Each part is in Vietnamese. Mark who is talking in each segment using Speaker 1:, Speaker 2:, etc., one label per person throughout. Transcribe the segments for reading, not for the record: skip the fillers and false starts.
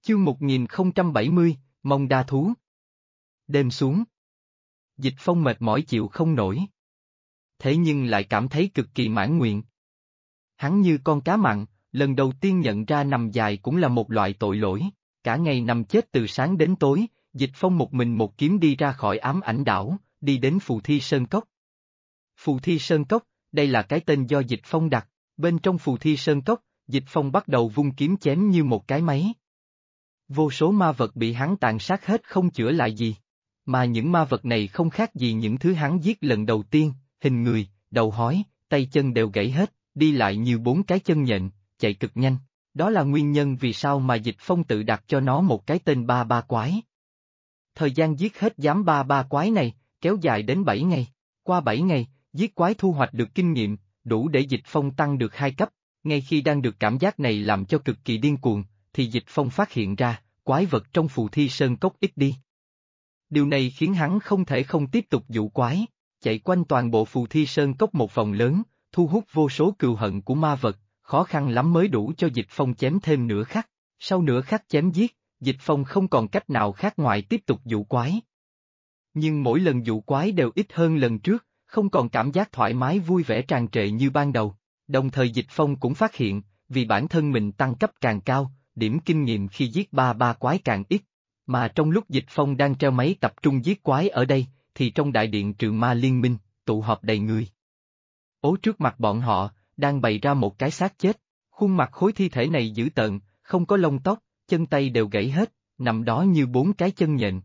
Speaker 1: Chương 1070, Mông Đa Thú. Đêm xuống. Dịch Phong mệt mỏi chịu không nổi. Thế nhưng lại cảm thấy cực kỳ mãn nguyện. Hắn như con cá mặn, lần đầu tiên nhận ra nằm dài cũng là một loại tội lỗi, cả ngày nằm chết từ sáng đến tối, Dịch Phong một mình một kiếm đi ra khỏi ám ảnh đảo, đi đến Phù Thi Sơn Cốc. Phù Thi Sơn Cốc, đây là cái tên do Dịch Phong đặt, bên trong Phù Thi Sơn Cốc, Dịch Phong bắt đầu vung kiếm chém như một cái máy. Vô số ma vật bị hắn tàn sát hết không chữa lại gì. Mà những ma vật này không khác gì những thứ hắn giết lần đầu tiên, hình người, đầu hói, tay chân đều gãy hết, đi lại như 4 cái chân nhện, chạy cực nhanh. Đó là nguyên nhân vì sao mà Dịch Phong tự đặt cho nó một cái tên ba ba quái. Thời gian giết hết giám ba ba quái này, kéo dài đến 7 ngày. Qua 7 ngày, giết quái thu hoạch được kinh nghiệm, đủ để Dịch Phong tăng được 2 cấp. Ngay khi đang được cảm giác này làm cho cực kỳ điên cuồng, thì Dịch Phong phát hiện ra, quái vật trong Phù Thi Sơn Cốc ít đi. Điều này khiến hắn không thể không tiếp tục dụ quái, chạy quanh toàn bộ Phù Thi Sơn Cốc một vòng lớn, thu hút vô số cừu hận của ma vật, khó khăn lắm mới đủ cho Dịch Phong chém thêm nửa khắc. Sau nửa khắc chém giết, Dịch Phong không còn cách nào khác ngoài tiếp tục dụ quái. Nhưng mỗi lần dụ quái đều ít hơn lần trước, không còn cảm giác thoải mái vui vẻ tràn trề như ban đầu. Đồng thời Dịch Phong cũng phát hiện, vì bản thân mình tăng cấp càng cao, điểm kinh nghiệm khi giết ba ba quái càng ít. Mà trong lúc Dịch Phong đang treo máy tập trung giết quái ở đây, thì trong đại điện Trừ Ma Liên Minh, tụ họp đầy người. Trước mặt bọn họ, đang bày ra một cái xác chết, khuôn mặt khối thi thể này dữ tợn, không có lông tóc, chân tay đều gãy hết, nằm đó như 4 cái chân nhện.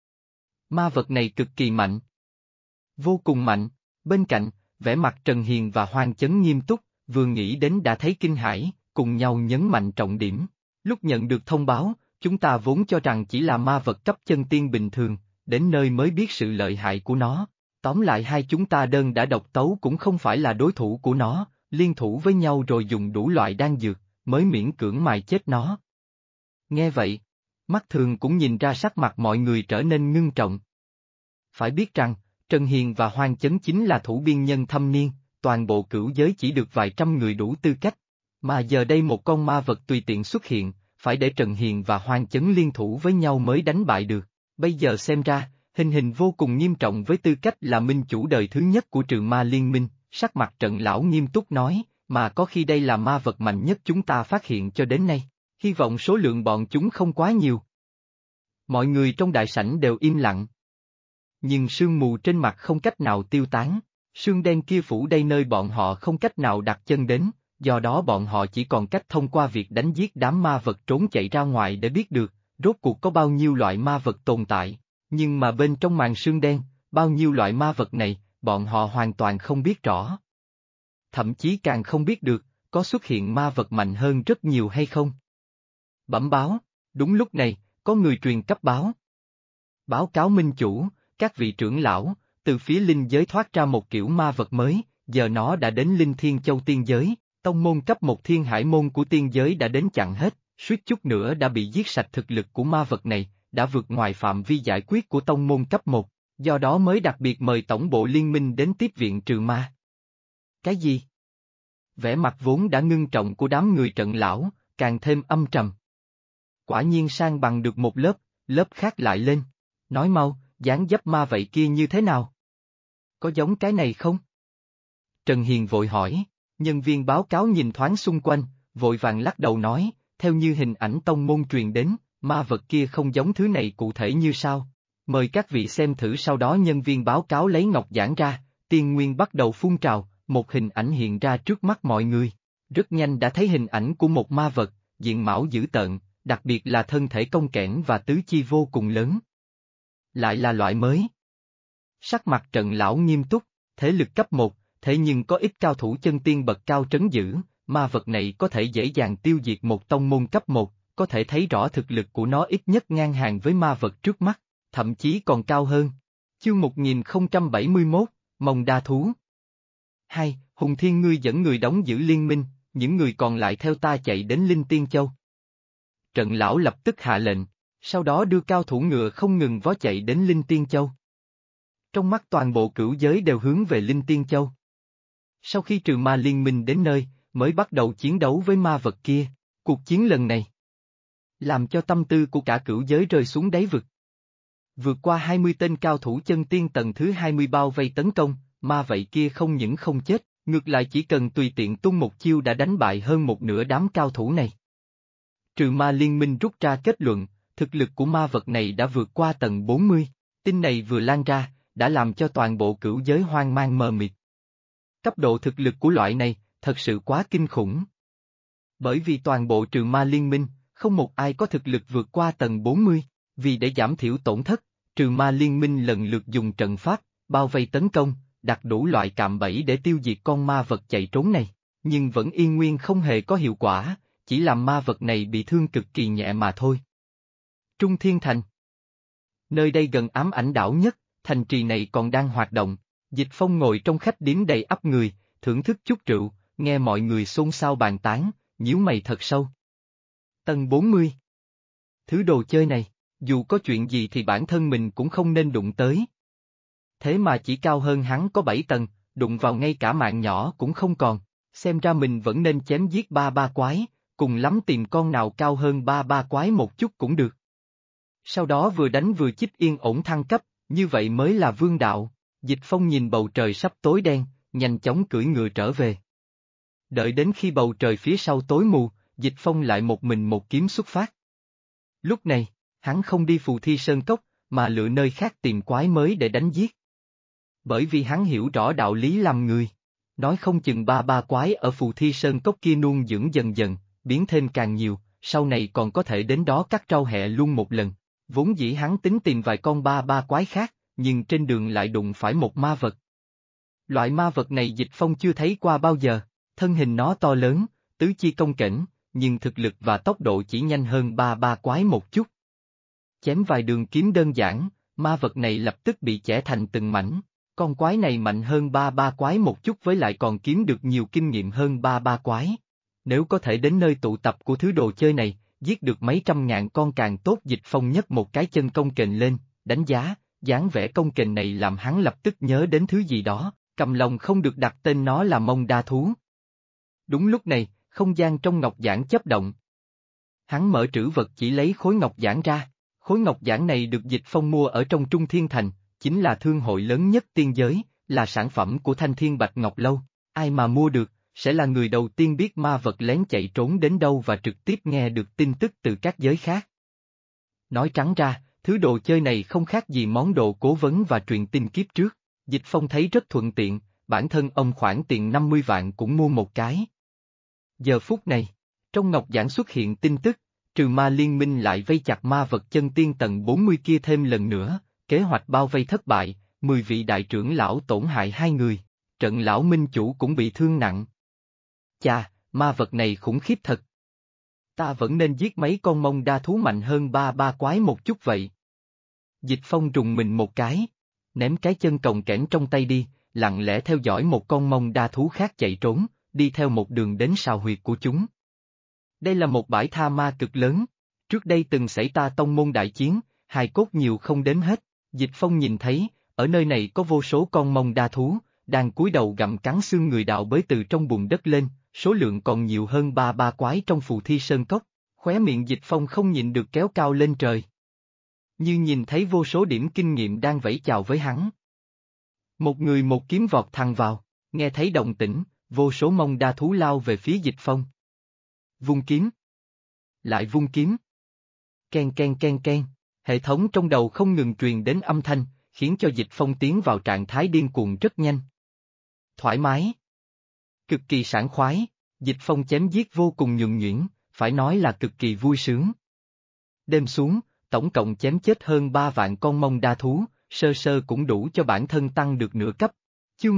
Speaker 1: Ma vật này cực kỳ mạnh. Vô cùng mạnh, bên cạnh, vẻ mặt Trần Hiền và Hoàng Chấn nghiêm túc, vừa nghĩ đến đã thấy kinh hãi, cùng nhau nhấn mạnh trọng điểm. Lúc nhận được thông báo, chúng ta vốn cho rằng chỉ là ma vật cấp chân tiên bình thường, đến nơi mới biết sự lợi hại của nó. Tóm lại hai chúng ta đơn đã độc tấu cũng không phải là đối thủ của nó, liên thủ với nhau rồi dùng đủ loại đan dược, mới miễn cưỡng mài chết nó. Nghe vậy, mắt thường cũng nhìn ra sắc mặt mọi người trở nên ngưng trọng. Phải biết rằng, Trần Hiền và Hoàng Chấn chính là thủ biên nhân thâm niên, toàn bộ cửu giới chỉ được vài trăm người đủ tư cách. Mà giờ đây một con ma vật tùy tiện xuất hiện, phải để Trần Hiền và Hoàng Chấn liên thủ với nhau mới đánh bại được. Bây giờ xem ra, hình hình vô cùng nghiêm trọng với tư cách là minh chủ đời thứ nhất của Trừ Ma Liên Minh, sắc mặt Trận lão nghiêm túc nói, mà có khi đây là ma vật mạnh nhất chúng ta phát hiện cho đến nay, hy vọng số lượng bọn chúng không quá nhiều. Mọi người trong đại sảnh đều im lặng. Nhưng sương mù trên mặt không cách nào tiêu tán, sương đen kia phủ đầy nơi bọn họ không cách nào đặt chân đến. Do đó bọn họ chỉ còn cách thông qua việc đánh giết đám ma vật trốn chạy ra ngoài để biết được, rốt cuộc có bao nhiêu loại ma vật tồn tại, nhưng mà bên trong màn sương đen, bao nhiêu loại ma vật này, bọn họ hoàn toàn không biết rõ. Thậm chí càng không biết được, có xuất hiện ma vật mạnh hơn rất nhiều hay không. Bẩm báo, đúng lúc này, có người truyền cấp báo. Báo cáo minh chủ, các vị trưởng lão, từ phía linh giới thoát ra một kiểu ma vật mới, giờ nó đã đến Linh Thiên Châu tiên giới. Tông môn cấp 1 Thiên Hải môn của tiên giới đã đến chặn hết, suýt chút nữa đã bị giết sạch thực lực của ma vật này, đã vượt ngoài phạm vi giải quyết của tông môn cấp 1, do đó mới đặc biệt mời tổng bộ liên minh đến tiếp viện trừ ma. Cái gì? Vẻ mặt vốn đã ngưng trọng của đám người Trận lão, càng thêm âm trầm. Quả nhiên sang bằng được một lớp, lớp khác lại lên. Nói mau, dáng dấp ma vậy kia như thế nào? Có giống cái này không? Trần Hiền vội hỏi. Nhân viên báo cáo nhìn thoáng xung quanh, vội vàng lắc đầu nói, theo như hình ảnh tông môn truyền đến, ma vật kia không giống thứ này cụ thể như sau. Mời các vị xem thử. Sau đó nhân viên báo cáo lấy ngọc giản ra, tiên nguyên bắt đầu phun trào, một hình ảnh hiện ra trước mắt mọi người. Rất nhanh đã thấy hình ảnh của một ma vật, diện mạo dữ tợn, đặc biệt là thân thể cong kẽn và tứ chi vô cùng lớn. Lại là loại mới. Sắc mặt Trận lão nghiêm túc, thế lực cấp 1. Thế nhưng có ít cao thủ chân tiên bậc cao trấn giữ, ma vật này có thể dễ dàng tiêu diệt một tông môn cấp 1, có thể thấy rõ thực lực của nó ít nhất ngang hàng với ma vật trước mắt, thậm chí còn cao hơn. Chương 1071, Mông Đa Thú. 2. Hùng Thiên ngươi dẫn người đóng giữ liên minh, những người còn lại theo ta chạy đến Linh Tiên Châu. Trận lão lập tức hạ lệnh, sau đó đưa cao thủ ngựa không ngừng vó chạy đến Linh Tiên Châu. Trong mắt toàn bộ cửu giới đều hướng về Linh Tiên Châu. Sau khi Trừ Ma Liên Minh đến nơi, mới bắt đầu chiến đấu với ma vật kia. Cuộc chiến lần này làm cho tâm tư của cả cửu giới rơi xuống đáy vực. Vượt qua 20 tên cao thủ chân tiên tầng thứ 20 bao vây tấn công, ma vậy kia không những không chết, ngược lại chỉ cần tùy tiện tung một chiêu đã đánh bại hơn một nửa đám cao thủ này. Trừ ma liên minh rút ra kết luận, thực lực của ma vật này đã vượt qua tầng 40, tin này vừa lan ra, đã làm cho toàn bộ cửu giới hoang mang mờ mịt. Cấp độ thực lực của loại này, thật sự quá kinh khủng. Bởi vì toàn bộ trừ ma liên minh, không một ai có thực lực vượt qua tầng 40, vì để giảm thiểu tổn thất, trừ ma liên minh lần lượt dùng trận pháp, bao vây tấn công, đặt đủ loại cạm bẫy để tiêu diệt con ma vật chạy trốn này, nhưng vẫn yên nguyên không hề có hiệu quả, chỉ làm ma vật này bị thương cực kỳ nhẹ mà thôi. Trung Thiên Thành. Nơi đây gần ám ảnh đảo nhất, thành trì này còn đang hoạt động, Dịch Phong ngồi trong khách điếm đầy ắp người, thưởng thức chút rượu, nghe mọi người xôn xao bàn tán, nhíu mày thật sâu. Tầng 40. Thứ đồ chơi này, dù có chuyện gì thì bản thân mình cũng không nên đụng tới. Thế mà chỉ cao hơn hắn có 7 tầng, đụng vào ngay cả mạng nhỏ cũng không còn, xem ra mình vẫn nên chém giết ba quái, cùng lắm tìm con nào cao hơn ba quái một chút cũng được. Sau đó vừa đánh vừa chích yên ổn thăng cấp, như vậy mới là vương đạo. Dịch Phong nhìn bầu trời sắp tối đen, nhanh chóng cưỡi ngựa trở về. Đợi đến khi bầu trời phía sau tối mù, Dịch Phong lại một mình một kiếm xuất phát. Lúc này, hắn không đi Phù Thi Sơn Cốc, mà lựa nơi khác tìm quái mới để đánh giết. Bởi vì hắn hiểu rõ đạo lý làm người. Nói không chừng ba quái ở Phù Thi Sơn Cốc kia nuông dưỡng dần dần, biến thêm càng nhiều, sau này còn có thể đến đó cắt rau hẹ luôn một lần. Vốn dĩ hắn tính tìm vài con ba quái khác, nhưng trên đường lại đụng phải một ma vật. Loại ma vật này Dịch Phong chưa thấy qua bao giờ, thân hình nó to lớn, tứ chi cồng kềnh, nhưng thực lực và tốc độ chỉ nhanh hơn ba quái một chút. Chém vài đường kiếm đơn giản, ma vật này lập tức bị chẻ thành từng mảnh, con quái này mạnh hơn ba quái một chút với lại còn kiếm được nhiều kinh nghiệm hơn ba quái. Nếu có thể đến nơi tụ tập của thứ đồ chơi này, giết được mấy trăm ngàn con càng tốt. Dịch Phong nhấc một cái chân cồng kềnh lên, đánh giá, dáng vẻ cồng kềnh này làm hắn lập tức nhớ đến thứ gì đó, cầm lòng không được đặt tên nó là Mông Đa Thú. Đúng lúc này, không gian trong ngọc giản chớp động. Hắn mở trữ vật chỉ lấy khối ngọc giản ra, khối ngọc giản này được Dịch Phong mua ở trong Trung Thiên Thành, chính là thương hội lớn nhất tiên giới, là sản phẩm của Thanh Thiên Bạch Ngọc Lâu, ai mà mua được, sẽ là người đầu tiên biết ma vật lén chạy trốn đến đâu và trực tiếp nghe được tin tức từ các giới khác. Nói trắng ra, thứ đồ chơi này không khác gì món đồ cố vấn và truyền tin kiếp trước, Dịch Phong thấy rất thuận tiện, bản thân ông khoản tiền 50 vạn cũng mua một cái. Giờ phút này, trong ngọc giản xuất hiện tin tức, trừ ma liên minh lại vây chặt ma vật chân tiên tầng 40 kia thêm lần nữa, kế hoạch bao vây thất bại, 10 vị đại trưởng lão tổn hại 2 người, trận lão minh chủ cũng bị thương nặng. Chà, ma vật này khủng khiếp thật. Ta vẫn nên giết mấy con Mông Đa Thú mạnh hơn ba quái một chút vậy. Dịch Phong rùng mình một cái, ném cái chân cồng kềnh trong tay đi, lặng lẽ theo dõi một con Mông Đa Thú khác chạy trốn, đi theo một đường đến sào huyệt của chúng. Đây là một bãi tha ma cực lớn, trước đây từng xảy ra tông môn đại chiến, hài cốt nhiều không đếm hết, Dịch Phong nhìn thấy, ở nơi này có vô số con Mông Đa Thú, đang cúi đầu gặm cắn xương người đạo bới từ trong bùn đất lên, số lượng còn nhiều hơn ba quái trong Phù Thi Sơn Cốc, khóe miệng Dịch Phong không nhịn được kéo cao lên trời. Như nhìn thấy vô số điểm kinh nghiệm đang vẫy chào với hắn. Một người một kiếm vọt thẳng vào, nghe thấy động tĩnh, vô số Mông Đa Thú lao về phía Dịch Phong. Vung kiếm. Lại vung kiếm. Ken ken ken ken, hệ thống trong đầu không ngừng truyền đến âm thanh, khiến cho Dịch Phong tiến vào trạng thái điên cuồng rất nhanh. Thoải mái. Cực kỳ sảng khoái, Dịch Phong chém giết vô cùng nhuần nhuyễn, phải nói là cực kỳ vui sướng. Đêm xuống, tổng cộng chém chết hơn 3 vạn con Mông Đa Thú, sơ sơ cũng đủ cho bản thân tăng được nửa cấp. Chương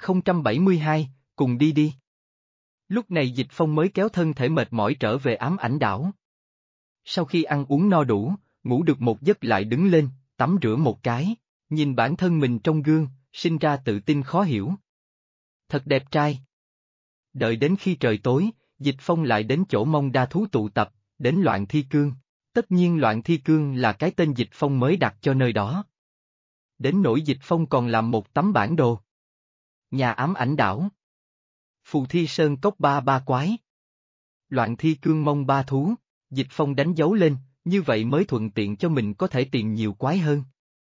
Speaker 1: 1072, cùng đi đi. Lúc này Dịch Phong mới kéo thân thể mệt mỏi trở về ám ảnh đảo. Sau khi ăn uống no đủ, ngủ được một giấc lại đứng lên, tắm rửa một cái, nhìn bản thân mình trong gương, sinh ra tự tin khó hiểu. Thật đẹp trai. Đợi đến khi trời tối, Dịch Phong lại đến chỗ Mông Đa Thú tụ tập, đến Loạn Thi Cương. Tất nhiên Loạn Thi Cương là cái tên Dịch Phong mới đặt cho nơi đó. Đến nỗi Dịch Phong còn làm một tấm bản đồ. Nhà ám ảnh đảo. Phù Thi Sơn Cốc ba quái. Loạn Thi Cương Mông Ba Thú. Dịch Phong đánh dấu lên, như vậy mới thuận tiện cho mình có thể tìm nhiều quái hơn.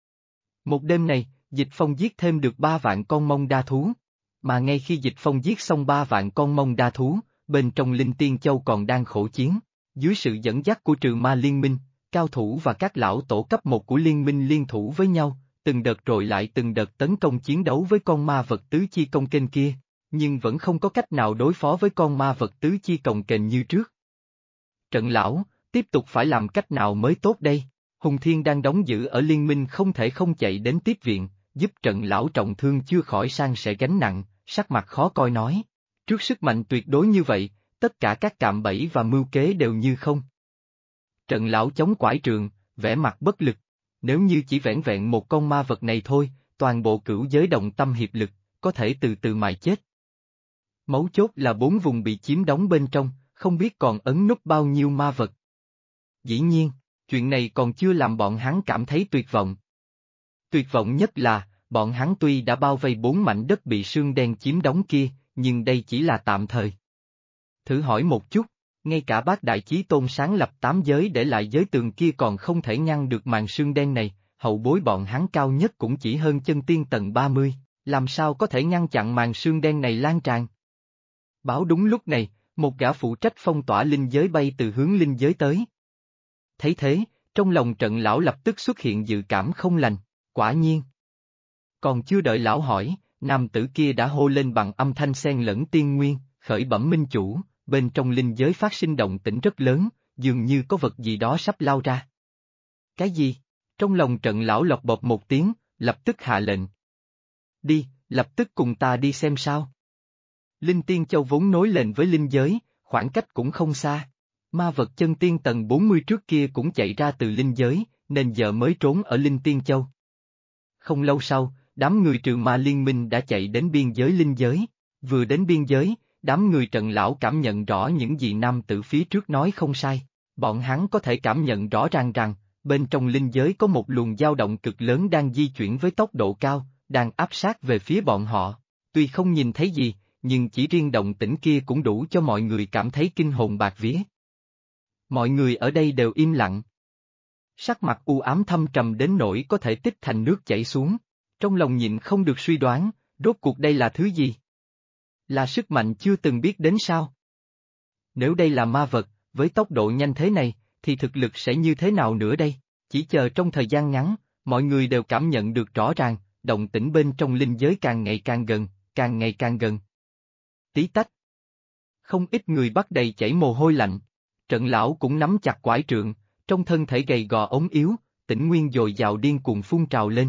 Speaker 1: Một đêm này, Dịch Phong giết thêm được 3 vạn con mông đa thú. Mà ngay khi Dịch Phong giết xong 3 vạn con mông đa thú, bên trong Linh Tiên Châu còn đang khổ chiến. Dưới sự dẫn dắt của Trừ Ma Liên Minh, cao thủ và các lão tổ cấp 1 của liên minh liên thủ với nhau, từng đợt rồi lại từng đợt tấn công chiến đấu với con ma vật tứ chi công kênh kia, nhưng vẫn không có cách nào đối phó với con ma vật tứ chi cồng kềnh như trước. Trận lão, tiếp tục phải làm cách nào mới tốt đây? Hùng Thiên đang đóng giữ ở liên minh không thể không chạy đến tiếp viện, giúp trận lão trọng thương chưa khỏi sang sẻ gánh nặng, sắc mặt khó coi nói. Trước sức mạnh tuyệt đối như vậy, tất cả các cạm bẫy và mưu kế đều như không. Trận lão chống quải trường, vẻ mặt bất lực. Nếu như chỉ vẻn vẹn một con ma vật này thôi, toàn bộ cửu giới đồng tâm hiệp lực, có thể từ từ mài chết. Mấu chốt là 4 vùng bị chiếm đóng bên trong, không biết còn ấn nút bao nhiêu ma vật. Dĩ nhiên, chuyện này còn chưa làm bọn hắn cảm thấy tuyệt vọng. Tuyệt vọng nhất là, bọn hắn tuy đã bao vây 4 mảnh đất bị sương đen chiếm đóng kia, nhưng đây chỉ là tạm thời. Thử hỏi một chút, ngay cả Bát Đại Chí Tôn sáng lập 8 giới để lại giới tường kia còn không thể ngăn được màn sương đen này, hậu bối bọn hắn cao nhất cũng chỉ hơn chân tiên tầng 30, làm sao có thể ngăn chặn màn sương đen này lan tràn. Báo đúng lúc này, một gã phụ trách phong tỏa linh giới bay từ hướng linh giới tới. Thấy thế, trong lòng trận lão lập tức xuất hiện dự cảm không lành, quả nhiên. Còn chưa đợi lão hỏi, nam tử kia đã hô lên bằng âm thanh xen lẫn tiên nguyên, khởi bẩm minh chủ, bên trong linh giới phát sinh động tĩnh rất lớn, dường như có vật gì đó sắp lao ra. Cái gì? Trong lòng trận lão lọc bộp một tiếng, lập tức hạ lệnh. Đi, lập tức cùng ta đi xem sao. Linh Tiên Châu vốn nối liền với linh giới, khoảng cách cũng không xa. Ma vật chân tiên tầng 40 trước kia cũng chạy ra từ linh giới, nên giờ mới trốn ở Linh Tiên Châu. Không lâu sau, đám người Trừ Ma Liên Minh đã chạy đến biên giới linh giới. Vừa đến biên giới, đám người trận lão cảm nhận rõ những gì nam tử phía trước nói không sai. Bọn hắn có thể cảm nhận rõ ràng rằng, bên trong linh giới có một luồng dao động cực lớn đang di chuyển với tốc độ cao, đang áp sát về phía bọn họ. Tuy không nhìn thấy gì, nhưng chỉ riêng động tĩnh kia cũng đủ cho mọi người cảm thấy kinh hồn bạt vía. Mọi người ở đây đều im lặng. Sắc mặt u ám thâm trầm đến nỗi có thể tích thành nước chảy xuống, trong lòng nhịn không được suy đoán, rốt cuộc đây là thứ gì? Là sức mạnh chưa từng biết đến sao? Nếu đây là ma vật, với tốc độ nhanh thế này, thì thực lực sẽ như thế nào nữa đây? Chỉ chờ trong thời gian ngắn, mọi người đều cảm nhận được rõ ràng, động tĩnh bên trong linh giới càng ngày càng gần, càng ngày càng gần. Tí tách. Không ít người bắt đầy chảy mồ hôi lạnh. Trận lão cũng nắm chặt quải trượng, trong thân thể gầy gò ốm yếu, tĩnh nguyên dồi dào điên cuồng phun trào lên.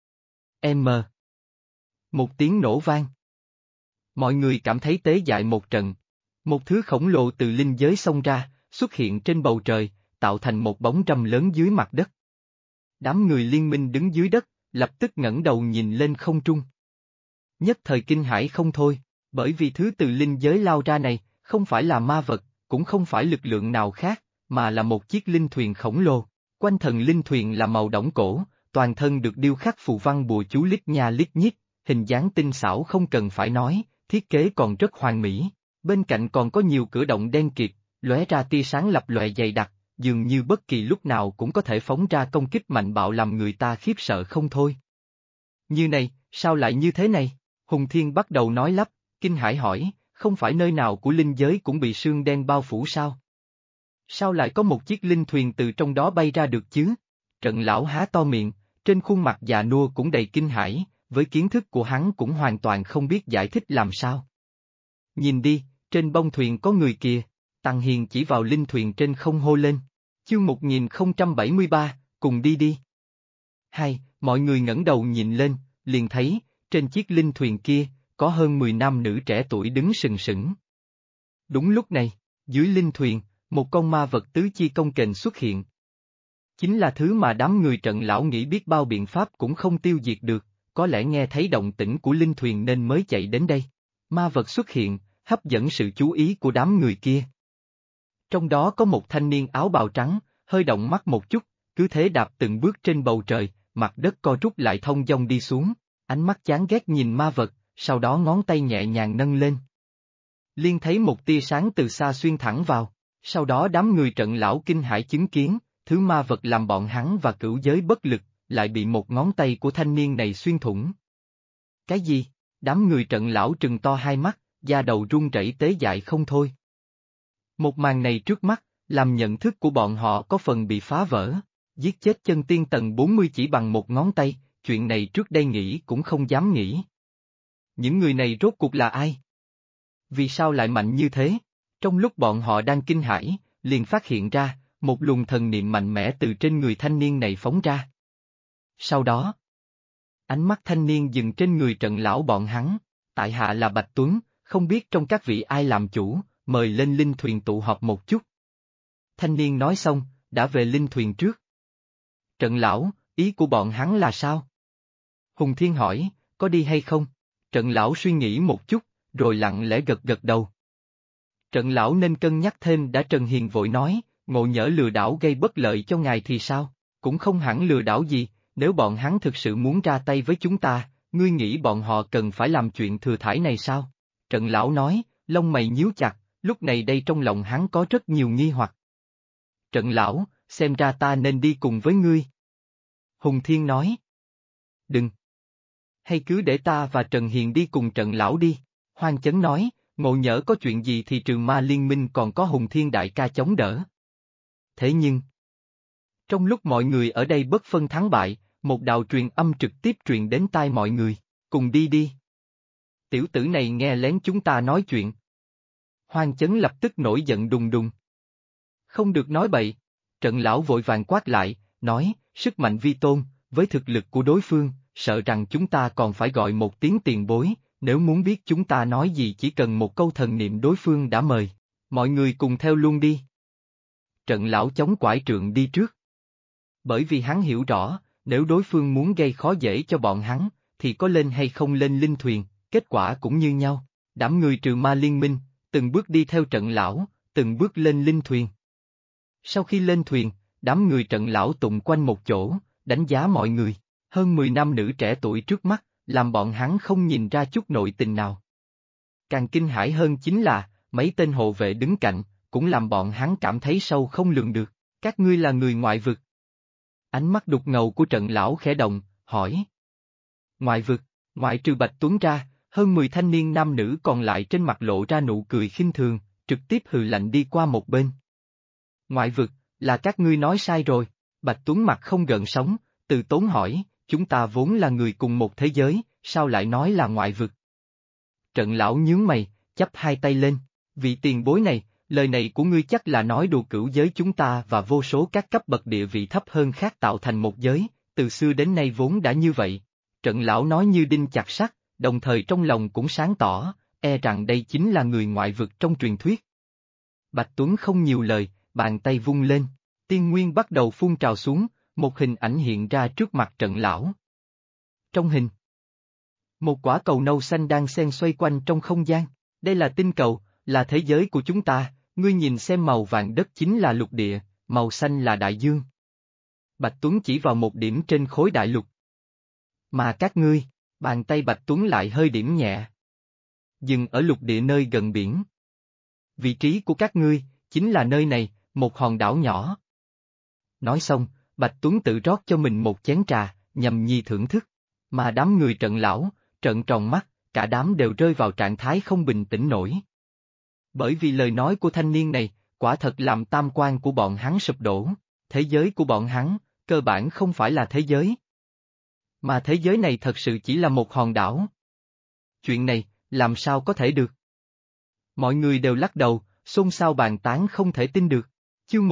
Speaker 1: Một tiếng nổ vang. Mọi người cảm thấy tế dại một trận. Một thứ khổng lồ từ linh giới xông ra, xuất hiện trên bầu trời, tạo thành một bóng râm lớn dưới mặt đất. Đám người liên minh đứng dưới đất, lập tức ngẩng đầu nhìn lên không trung. Nhất thời kinh hãi không thôi, bởi vì thứ từ linh giới lao ra này, không phải là ma vật, cũng không phải lực lượng nào khác, mà là một chiếc linh thuyền khổng lồ. Quanh thân linh thuyền là màu đổng cổ, toàn thân được điêu khắc phù văn bùa chú lít nha lít nhít, hình dáng tinh xảo không cần phải nói, thiết kế còn rất hoàn mỹ. Bên cạnh còn có nhiều cửa động đen kịt, lóe ra tia sáng lập lòe dày đặc, dường như bất kỳ lúc nào cũng có thể phóng ra công kích mạnh bạo làm người ta khiếp sợ không thôi. Như này, sao lại như thế này? Hùng Thiên bắt đầu nói lắp, kinh hãi hỏi, không phải nơi nào của linh giới cũng bị sương đen bao phủ sao? Sao lại có một chiếc linh thuyền từ trong đó bay ra được chứ? Trận lão há to miệng, trên khuôn mặt già nua cũng đầy kinh hãi, với kiến thức của hắn cũng hoàn toàn không biết giải thích làm sao. Nhìn đi, trên bông thuyền có người kìa, Tăng Hiền chỉ vào linh thuyền trên không hô lên. Chương 1073, cùng đi đi. Hai, mọi người ngẩng đầu nhìn lên, liền thấy, trên chiếc linh thuyền kia, có hơn 10 nam nữ trẻ tuổi đứng sừng sững. Đúng lúc này, dưới linh thuyền, một con ma vật tứ chi công kềnh xuất hiện. Chính là thứ mà đám người trận lão nghĩ biết bao biện pháp cũng không tiêu diệt được, có lẽ nghe thấy động tĩnh của linh thuyền nên mới chạy đến đây. Ma vật xuất hiện, hấp dẫn sự chú ý của đám người kia. Trong đó có một thanh niên áo bào trắng, hơi động mắt một chút, cứ thế đạp từng bước trên bầu trời, mặt đất co rút lại thông dong đi xuống, ánh mắt chán ghét nhìn ma vật, sau đó ngón tay nhẹ nhàng nâng lên. Liên thấy một tia sáng từ xa xuyên thẳng vào, Sau đó đám người Trận lão kinh hãi chứng kiến, thứ ma vật làm bọn hắn và cửu giới bất lực, lại bị một ngón tay của thanh niên này xuyên thủng. Cái gì? Đám người Trận lão trừng to hai mắt, da đầu run rẩy tế dại không thôi. Một màn này trước mắt, làm nhận thức của bọn họ có phần bị phá vỡ. Giết chết chân tiên tầng 40 chỉ bằng một ngón tay, chuyện này trước đây nghĩ cũng không dám nghĩ. Những người này rốt cuộc là ai? Vì sao lại mạnh như thế? Trong lúc bọn họ đang kinh hãi, liền phát hiện ra, một luồng thần niệm mạnh mẽ từ trên người thanh niên này phóng ra. Sau đó, ánh mắt thanh niên dừng trên người Trận lão bọn hắn, tại hạ là Bạch Tuấn, không biết trong các vị ai làm chủ, mời lên linh thuyền tụ họp một chút. Thanh niên nói xong, đã về linh thuyền trước. Trận lão, ý của bọn hắn là sao? Hùng Thiên hỏi, có đi hay không? Trận lão suy nghĩ một chút, rồi lặng lẽ gật gật đầu. Trận lão nên cân nhắc thêm đã Trần Hiền vội nói, ngộ nhỡ lừa đảo gây bất lợi cho ngài thì sao? Cũng không hẳn lừa đảo gì, nếu bọn hắn thực sự muốn ra tay với chúng ta, ngươi nghĩ bọn họ cần phải làm chuyện thừa thãi này sao? Trận lão nói, lông mày nhíu chặt, lúc này đây trong lòng hắn có rất nhiều nghi hoặc. Trận lão, xem ra ta nên đi cùng với ngươi. Hùng Thiên nói. Đừng. Hay cứ để ta và Trần Hiền đi cùng Trận lão đi. Hoang Chấn nói, ngộ nhỡ có chuyện gì thì Trường Ma Liên Minh còn có Hùng Thiên đại ca chống đỡ. Thế nhưng, trong lúc mọi người ở đây bất phân thắng bại, một đạo truyền âm trực tiếp truyền đến tai mọi người, cùng đi đi. Tiểu tử này nghe lén chúng ta nói chuyện. Hoang Chấn lập tức nổi giận đùng đùng. Không được nói bậy. Trận lão vội vàng quát lại, nói, sức mạnh vi tôn, với thực lực của đối phương, sợ rằng chúng ta còn phải gọi một tiếng tiền bối, nếu muốn biết chúng ta nói gì chỉ cần một câu thần niệm đối phương đã mời, mọi người cùng theo luôn đi. Trận lão chống quải trượng đi trước. Bởi vì hắn hiểu rõ, nếu đối phương muốn gây khó dễ cho bọn hắn, thì có lên hay không lên linh thuyền, kết quả cũng như nhau. Đám người Trừ Ma Liên Minh, từng bước đi theo Trận lão, từng bước lên linh thuyền. Sau khi lên thuyền, đám người Trận lão tụng quanh một chỗ, đánh giá mọi người. Hơn 10 nam nữ trẻ tuổi trước mắt, làm bọn hắn không nhìn ra chút nội tình nào. Càng kinh hãi hơn chính là, mấy tên hộ vệ đứng cạnh, cũng làm bọn hắn cảm thấy sâu không lường được. Các ngươi là người ngoại vực. Ánh mắt đục ngầu của Trận lão khẽ động, hỏi. Ngoại vực, ngoại trừ Bạch Tuấn ra, hơn 10 thanh niên nam nữ còn lại trên mặt lộ ra nụ cười khinh thường, trực tiếp hừ lạnh đi qua một bên. Ngoại vực, là các ngươi nói sai rồi. Bạch Tuấn mặt không gợn sóng, từ tốn hỏi, chúng ta vốn là người cùng một thế giới, sao lại nói là ngoại vực? Trận lão nhướng mày, chắp hai tay lên, vị tiền bối này, lời này của ngươi chắc là nói đùa cửu giới chúng ta và vô số các cấp bậc địa vị thấp hơn khác tạo thành một giới, từ xưa đến nay vốn đã như vậy. Trận lão nói như đinh chặt sắt, đồng thời trong lòng cũng sáng tỏ, e rằng đây chính là người ngoại vực trong truyền thuyết. Bạch Tuấn không nhiều lời, bàn tay vung lên, tiên nguyên bắt đầu phun trào xuống, một hình ảnh hiện ra trước mặt Trận lão. Trong hình, một quả cầu nâu xanh đang xen xoay quanh trong không gian, đây là tinh cầu, là thế giới của chúng ta, ngươi nhìn xem màu vàng đất chính là lục địa, màu xanh là đại dương. Bạch Tuấn chỉ vào một điểm trên khối đại lục. Mà các ngươi, bàn tay Bạch Tuấn lại hơi điểm nhẹ. Dừng ở lục địa nơi gần biển. Vị trí của các ngươi, chính là nơi này, một hòn đảo nhỏ. Nói xong, Bạch Tuấn tự rót cho mình một chén trà, nhằm nhi thưởng thức, mà đám người Trận lão, trợn tròn mắt, cả đám đều rơi vào trạng thái không bình tĩnh nổi. Bởi vì lời nói của thanh niên này, quả thật làm tam quan của bọn hắn sụp đổ, thế giới của bọn hắn, cơ bản không phải là thế giới. Mà thế giới này thật sự chỉ là một hòn đảo. Chuyện này, làm sao có thể được? Mọi người đều lắc đầu, xôn xao bàn tán không thể tin được. Chương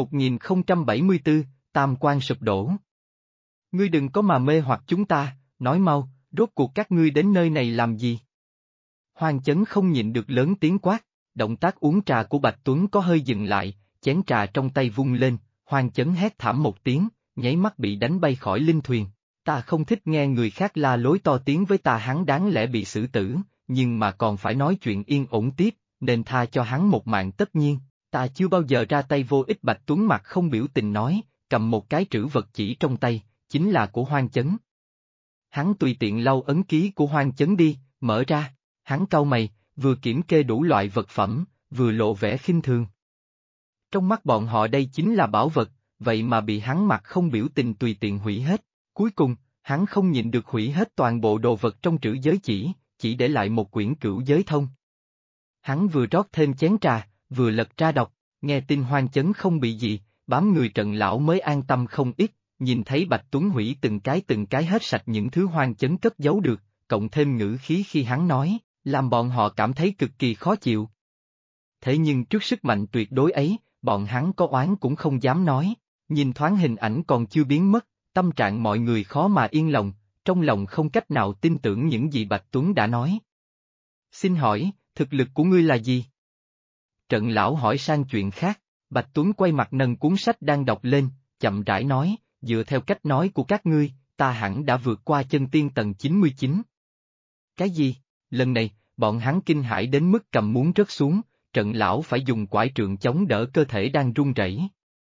Speaker 1: 1074, tam quan sụp đổ. Ngươi đừng có mà mê hoặc chúng ta, nói mau, rốt cuộc các ngươi đến nơi này làm gì? Hoang Chấn không nhịn được lớn tiếng quát, động tác uống trà của Bạch Tuấn có hơi dừng lại, chén trà trong tay vung lên, Hoang Chấn hét thảm một tiếng, nháy mắt bị đánh bay khỏi linh thuyền. Ta không thích nghe người khác la lối to tiếng với ta, hắn đáng lẽ bị xử tử, nhưng mà còn phải nói chuyện yên ổn tiếp, nên tha cho hắn một mạng tất nhiên. Ta chưa bao giờ ra tay vô ích. Bạch Tuấn mặt không biểu tình nói, cầm một cái trữ vật chỉ trong tay, chính là của Hoang Chấn. Hắn tùy tiện lau ấn ký của Hoang Chấn đi, mở ra, hắn cau mày, vừa kiểm kê đủ loại vật phẩm, vừa lộ vẻ khinh thường. Trong mắt bọn họ đây chính là bảo vật, vậy mà bị hắn mặt không biểu tình tùy tiện hủy hết. Cuối cùng, hắn không nhịn được hủy hết toàn bộ đồ vật trong trữ giới chỉ để lại một quyển cửu giới thông. Hắn vừa rót thêm chén trà, vừa lật ra đọc, nghe tin Hoang Chấn không bị gì, bám người Trận lão mới an tâm không ít, nhìn thấy Bạch Tuấn hủy từng cái hết sạch những thứ Hoang Chấn cất giấu được, cộng thêm ngữ khí khi hắn nói, làm bọn họ cảm thấy cực kỳ khó chịu. Thế nhưng trước sức mạnh tuyệt đối ấy, bọn hắn có oán cũng không dám nói, nhìn thoáng hình ảnh còn chưa biến mất, tâm trạng mọi người khó mà yên lòng, trong lòng không cách nào tin tưởng những gì Bạch Tuấn đã nói. Xin hỏi, thực lực của ngươi là gì? Trận lão hỏi sang chuyện khác, Bạch Tuấn quay mặt nâng cuốn sách đang đọc lên, chậm rãi nói, dựa theo cách nói của các ngươi, ta hẳn đã vượt qua chân tiên tầng 99. Cái gì? Lần này, bọn hắn kinh hãi đến mức cầm muốn rớt xuống, Trận lão phải dùng quải trượng chống đỡ cơ thể đang run rẩy.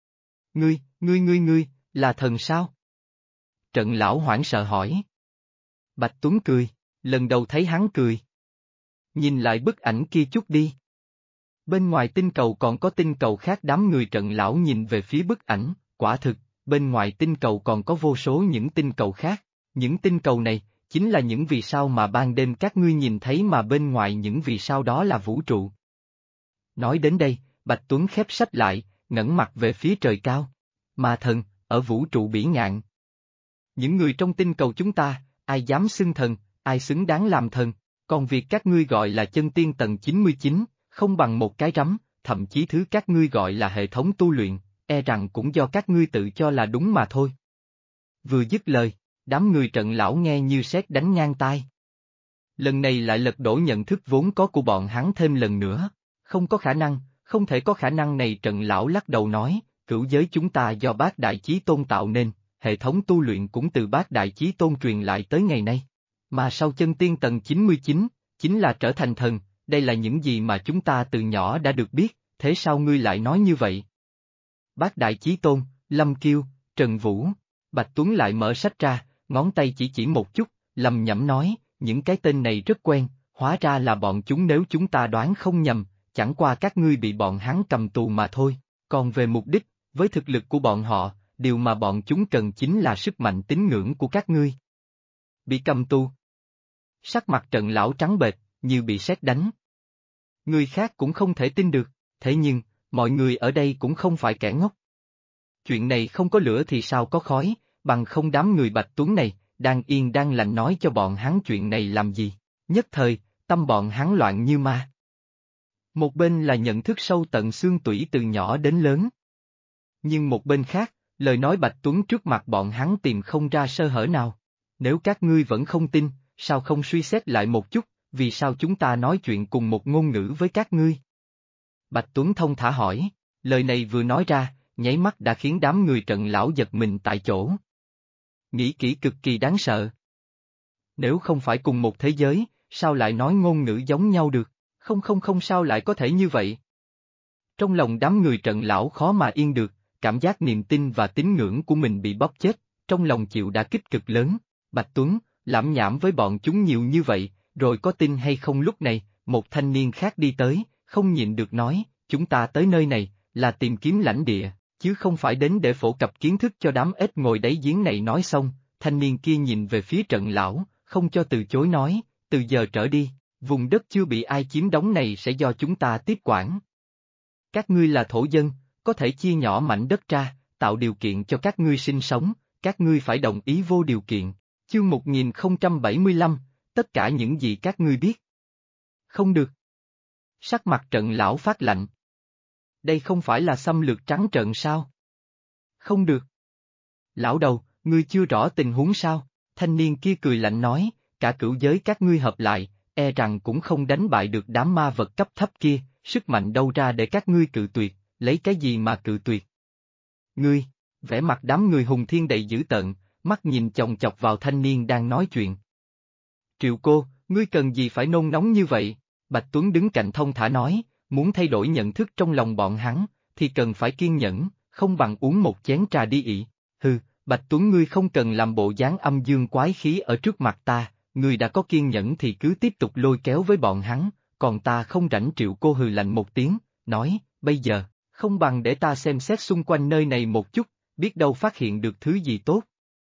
Speaker 1: Ngươi, là thần sao? Trận lão hoảng sợ hỏi. Bạch Tuấn cười, lần đầu thấy hắn cười. Nhìn lại bức ảnh kia chút đi. Bên ngoài tinh cầu còn có tinh cầu khác. Đám người Trận lão nhìn về phía bức ảnh, quả thực, bên ngoài tinh cầu còn có vô số những tinh cầu khác, những tinh cầu này, chính là những vì sao mà ban đêm các ngươi nhìn thấy mà bên ngoài những vì sao đó là vũ trụ. Nói đến đây, Bạch Tuấn khép sách lại, ngẩng mặt về phía trời cao. Mà thần, ở vũ trụ bỉ ngạn. Những người trong tinh cầu chúng ta, ai dám xưng thần, ai xứng đáng làm thần, còn việc các ngươi gọi là chân tiên tầng 99, không bằng một cái rắm, thậm chí thứ các ngươi gọi là hệ thống tu luyện, e rằng cũng do các ngươi tự cho là đúng mà thôi. Vừa dứt lời, đám người Trận lão nghe như sét đánh ngang tai. Lần này lại lật đổ nhận thức vốn có của bọn hắn thêm lần nữa, không có khả năng, không thể có khả năng này. Trận lão lắc đầu nói, cửu giới chúng ta do Bát Đại Chí Tôn tạo nên, hệ thống tu luyện cũng từ Bát Đại Chí Tôn truyền lại tới ngày nay. Mà sau chân tiên tầng 99, chính là trở thành thần, đây là những gì mà chúng ta từ nhỏ đã được biết, thế sao ngươi lại nói như vậy? Bát Đại Chí Tôn, Lâm Kiêu, Trần Vũ, Bạch Tuấn lại mở sách ra, ngón tay chỉ một chút, lầm nhẩm nói, những cái tên này rất quen, hóa ra là bọn chúng. Nếu chúng ta đoán không nhầm, chẳng qua các ngươi bị bọn hắn cầm tù mà thôi, còn về mục đích, với thực lực của bọn họ, điều mà bọn chúng cần chính là sức mạnh tín ngưỡng của các ngươi. Bị cầm tù. Sắc mặt Trận lão trắng bệch, như bị sét đánh. Người khác cũng không thể tin được, thế nhưng, mọi người ở đây cũng không phải kẻ ngốc. Chuyện này không có lửa thì sao có khói, bằng không đám người Bạch Tuấn này, đang yên đang lành nói cho bọn hắn chuyện này làm gì, nhất thời, tâm bọn hắn loạn như ma. Một bên là nhận thức sâu tận xương tủy từ nhỏ đến lớn. Nhưng một bên khác, lời nói Bạch Tuấn trước mặt bọn hắn tìm không ra sơ hở nào. Nếu các ngươi vẫn không tin, sao không suy xét lại một chút, vì sao chúng ta nói chuyện cùng một ngôn ngữ với các ngươi? Bạch Tuấn thông thả hỏi, lời này vừa nói ra, nháy mắt đã khiến đám người Trận lão giật mình tại chỗ. Nghĩ kỹ cực kỳ đáng sợ. Nếu không phải cùng một thế giới, sao lại nói ngôn ngữ giống nhau được? Không sao lại có thể như vậy? Trong lòng đám người Trận lão khó mà yên được, cảm giác niềm tin và tín ngưỡng của mình bị bóp chết, trong lòng chịu đả kích cực lớn. Bạch Tuấn, lảm nhảm với bọn chúng nhiều như vậy, rồi có tin hay không? Lúc này, một thanh niên khác đi tới, không nhịn được nói, chúng ta tới nơi này, là tìm kiếm lãnh địa, chứ không phải đến để phổ cập kiến thức cho đám ếch ngồi đáy giếng này. Nói xong, thanh niên kia nhìn về phía Trận lão, không cho từ chối nói, từ giờ trở đi, vùng đất chưa bị ai chiếm đóng này sẽ do chúng ta tiếp quản. Các ngươi là thổ dân, có thể chia nhỏ mảnh đất ra, tạo điều kiện cho các ngươi sinh sống, các ngươi phải đồng ý vô điều kiện. Chương 1075, tất cả những gì các ngươi biết. Không được. Sắc mặt Trận lão phát lạnh. Đây không phải là xâm lược trắng trợn sao? Không được. Lão đầu, ngươi chưa rõ tình huống sao? Thanh niên kia cười lạnh nói, cả cửu giới các ngươi hợp lại, e rằng cũng không đánh bại được đám ma vật cấp thấp kia, sức mạnh đâu ra để các ngươi cự tuyệt, lấy cái gì mà cự tuyệt? Ngươi, vẻ mặt đám người Hùng Thiên đầy dữ tợn, mắt nhìn chòng chọc vào thanh niên đang nói chuyện. Triệu cô, ngươi cần gì phải nôn nóng như vậy? Bạch Tuấn đứng cạnh thông thả nói, muốn thay đổi nhận thức trong lòng bọn hắn, thì cần phải kiên nhẫn, không bằng uống một chén trà đi ị. Hừ, Bạch Tuấn ngươi không cần làm bộ dáng âm dương quái khí ở trước mặt ta, ngươi đã có kiên nhẫn thì cứ tiếp tục lôi kéo với bọn hắn, còn ta không rảnh. Triệu cô hừ lạnh một tiếng, nói, bây giờ, Không bằng để ta xem xét xung quanh nơi này một chút, biết đâu phát hiện được thứ gì tốt.